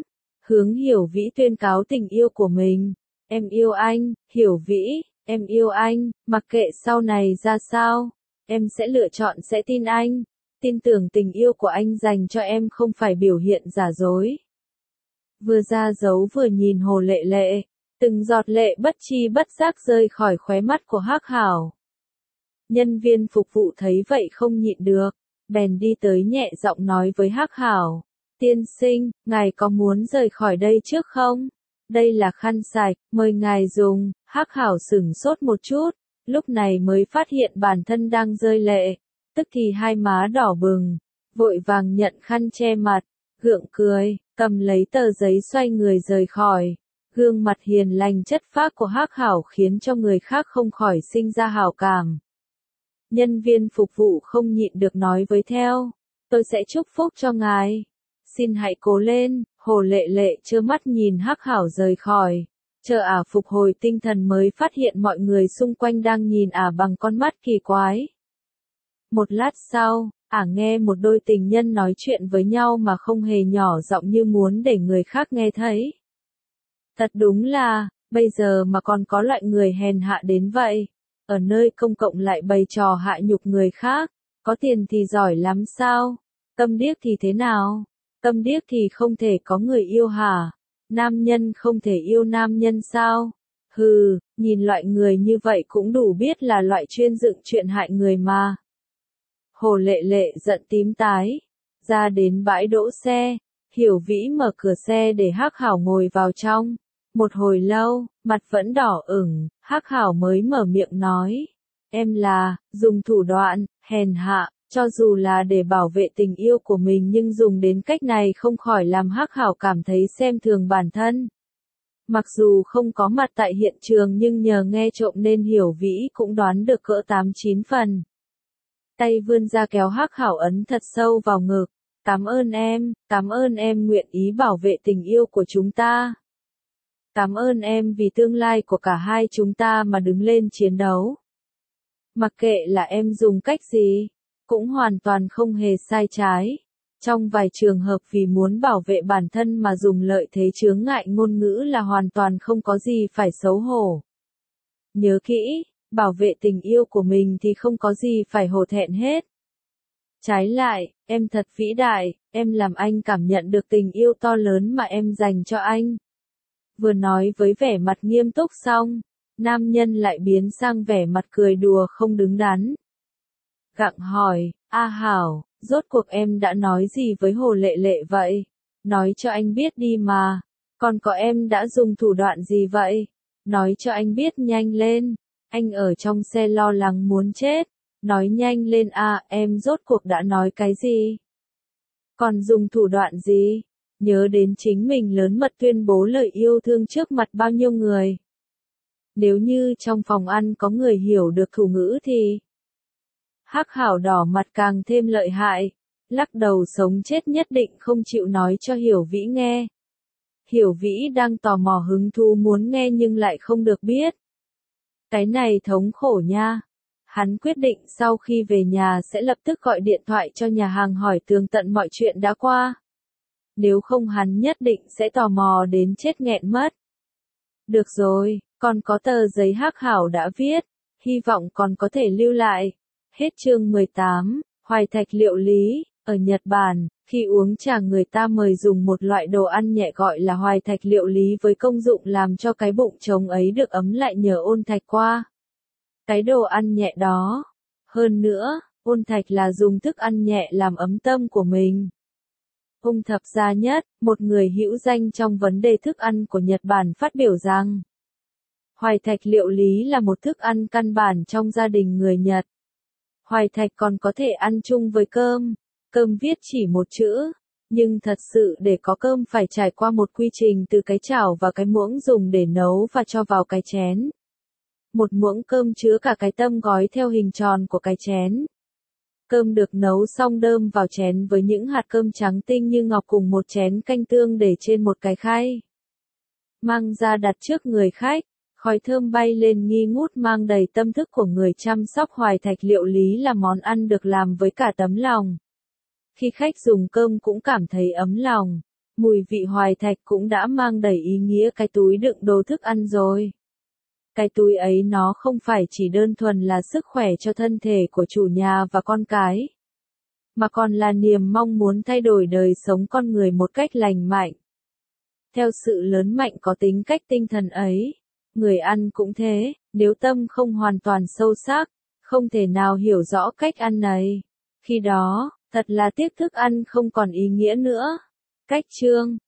hướng Hiểu Vĩ tuyên cáo tình yêu của mình. Em yêu anh, Hiểu Vĩ, em yêu anh, mặc kệ sau này ra sao, em sẽ lựa chọn sẽ tin anh, tin tưởng tình yêu của anh dành cho em không phải biểu hiện giả dối. Vừa ra dấu vừa nhìn Hồ Lệ Lệ, từng giọt lệ bất chi bất giác rơi khỏi khóe mắt của Hắc Hảo. Nhân viên phục vụ thấy vậy không nhịn được, bèn đi tới nhẹ giọng nói với Hắc Hảo, tiên sinh, ngài có muốn rời khỏi đây trước không? Đây là khăn sạch, mời ngài dùng. Hắc Hảo sửng sốt một chút, lúc này mới phát hiện bản thân đang rơi lệ, tức thì hai má đỏ bừng, vội vàng nhận khăn che mặt, gượng cười, cầm lấy tờ giấy xoay người rời khỏi. Gương mặt hiền lành chất phác của Hắc Hảo khiến cho người khác không khỏi sinh ra hảo cảm. Nhân viên phục vụ không nhịn được nói với theo, tôi sẽ chúc phúc cho ngài. Xin hãy cố lên. Hồ Lệ Lệ trơ mắt nhìn Hắc Hảo rời khỏi, chờ ả phục hồi tinh thần mới phát hiện mọi người xung quanh đang nhìn ả bằng con mắt kỳ quái. Một lát sau, ả nghe một đôi tình nhân nói chuyện với nhau mà không hề nhỏ giọng như muốn để người khác nghe thấy. Thật đúng là, bây giờ mà còn có loại người hèn hạ đến vậy, ở nơi công cộng lại bày trò hạ nhục người khác, có tiền thì giỏi lắm sao? Câm điếc thì thế nào? Câm điếc thì không thể có người yêu hả? Nam nhân không thể yêu nam nhân sao? Hừ, nhìn loại người như vậy cũng đủ biết là loại chuyên dựng chuyện hại người mà. Hồ Lệ Lệ giận tím tái, ra đến bãi đỗ xe, Hiểu Vĩ mở cửa xe để Hắc Hảo ngồi vào trong. Một hồi lâu, mặt vẫn đỏ ửng, Hắc Hảo mới mở miệng nói, em là, dùng thủ đoạn, hèn hạ. Cho dù là để bảo vệ tình yêu của mình nhưng dùng đến cách này không khỏi làm Hắc Hảo cảm thấy xem thường bản thân. Mặc dù không có mặt tại hiện trường nhưng nhờ nghe trộm nên Hiểu Vĩ cũng đoán được cỡ 8-9 phần. Tay vươn ra kéo Hắc Hảo ấn thật sâu vào ngực. Cảm ơn em nguyện ý bảo vệ tình yêu của chúng ta. Cảm ơn em vì tương lai của cả hai chúng ta mà đứng lên chiến đấu. Mặc kệ là em dùng cách gì, cũng hoàn toàn không hề sai trái. Trong vài trường hợp vì muốn bảo vệ bản thân mà dùng lợi thế chướng ngại ngôn ngữ là hoàn toàn không có gì phải xấu hổ. Nhớ kỹ, bảo vệ tình yêu của mình thì không có gì phải hổ thẹn hết. Trái lại, em thật vĩ đại, em làm anh cảm nhận được tình yêu to lớn mà em dành cho anh. Vừa nói với vẻ mặt nghiêm túc xong, nam nhân lại biến sang vẻ mặt cười đùa không đứng đắn. Gặng hỏi, A Hảo, rốt cuộc em đã nói gì với Hồ Lệ Lệ vậy? Nói cho anh biết đi mà. Còn có em đã dùng thủ đoạn gì vậy? Nói cho anh biết nhanh lên. Anh ở trong xe lo lắng muốn chết. Nói nhanh lên à, em rốt cuộc đã nói cái gì? Còn dùng thủ đoạn gì? Nhớ đến chính mình lớn mật tuyên bố lời yêu thương trước mặt bao nhiêu người. Nếu như trong phòng ăn có người hiểu được thủ ngữ thì... Hắc Hảo đỏ mặt càng thêm lợi hại, lắc đầu sống chết nhất định không chịu nói cho Hiểu Vĩ nghe. Hiểu Vĩ đang tò mò hứng thú muốn nghe nhưng lại không được biết. Cái này thống khổ nha. Hắn quyết định sau khi về nhà sẽ lập tức gọi điện thoại cho nhà hàng hỏi tường tận mọi chuyện đã qua. Nếu không hắn nhất định sẽ tò mò đến chết nghẹn mất. Được rồi, còn có tờ giấy Hắc Hảo đã viết, hy vọng còn có thể lưu lại. Hết chương 18, Hoài Thạch liệu lý. Ở Nhật Bản, khi uống trà người ta mời dùng một loại đồ ăn nhẹ gọi là hoài thạch liệu lý với công dụng làm cho cái bụng trống ấy được ấm lại nhờ ôn thạch qua. Cái đồ ăn nhẹ đó. Hơn nữa, ôn thạch là dùng thức ăn nhẹ làm ấm tâm của mình. Ung Thập Gia Nhất, một người hữu danh trong vấn đề thức ăn của Nhật Bản phát biểu rằng, hoài thạch liệu lý là một thức ăn căn bản trong gia đình người Nhật. Hoài thạch còn có thể ăn chung với cơm. Cơm viết chỉ một chữ, nhưng thật sự để có cơm phải trải qua một quy trình từ cái chảo và cái muỗng dùng để nấu và cho vào cái chén. Một muỗng cơm chứa cả cái tâm gói theo hình tròn của cái chén. Cơm được nấu xong đơm vào chén với những hạt cơm trắng tinh như ngọc cùng một chén canh tương để trên một cái khay. Mang ra đặt trước người khách, khói thơm bay lên nghi ngút mang đầy tâm thức của người chăm sóc. Hoài thạch liệu lý là món ăn được làm với cả tấm lòng. Khi khách dùng cơm cũng cảm thấy ấm lòng. Mùi vị hoài thạch cũng đã mang đầy ý nghĩa cái túi đựng đồ thức ăn rồi. Cái túi ấy nó không phải chỉ đơn thuần là sức khỏe cho thân thể của chủ nhà và con cái, mà còn là niềm mong muốn thay đổi đời sống con người một cách lành mạnh. Theo sự lớn mạnh có tính cách tinh thần ấy, người ăn cũng thế, nếu tâm không hoàn toàn sâu sắc, không thể nào hiểu rõ cách ăn này. Khi đó, thật là tiếc thức ăn không còn ý nghĩa nữa. Cách chương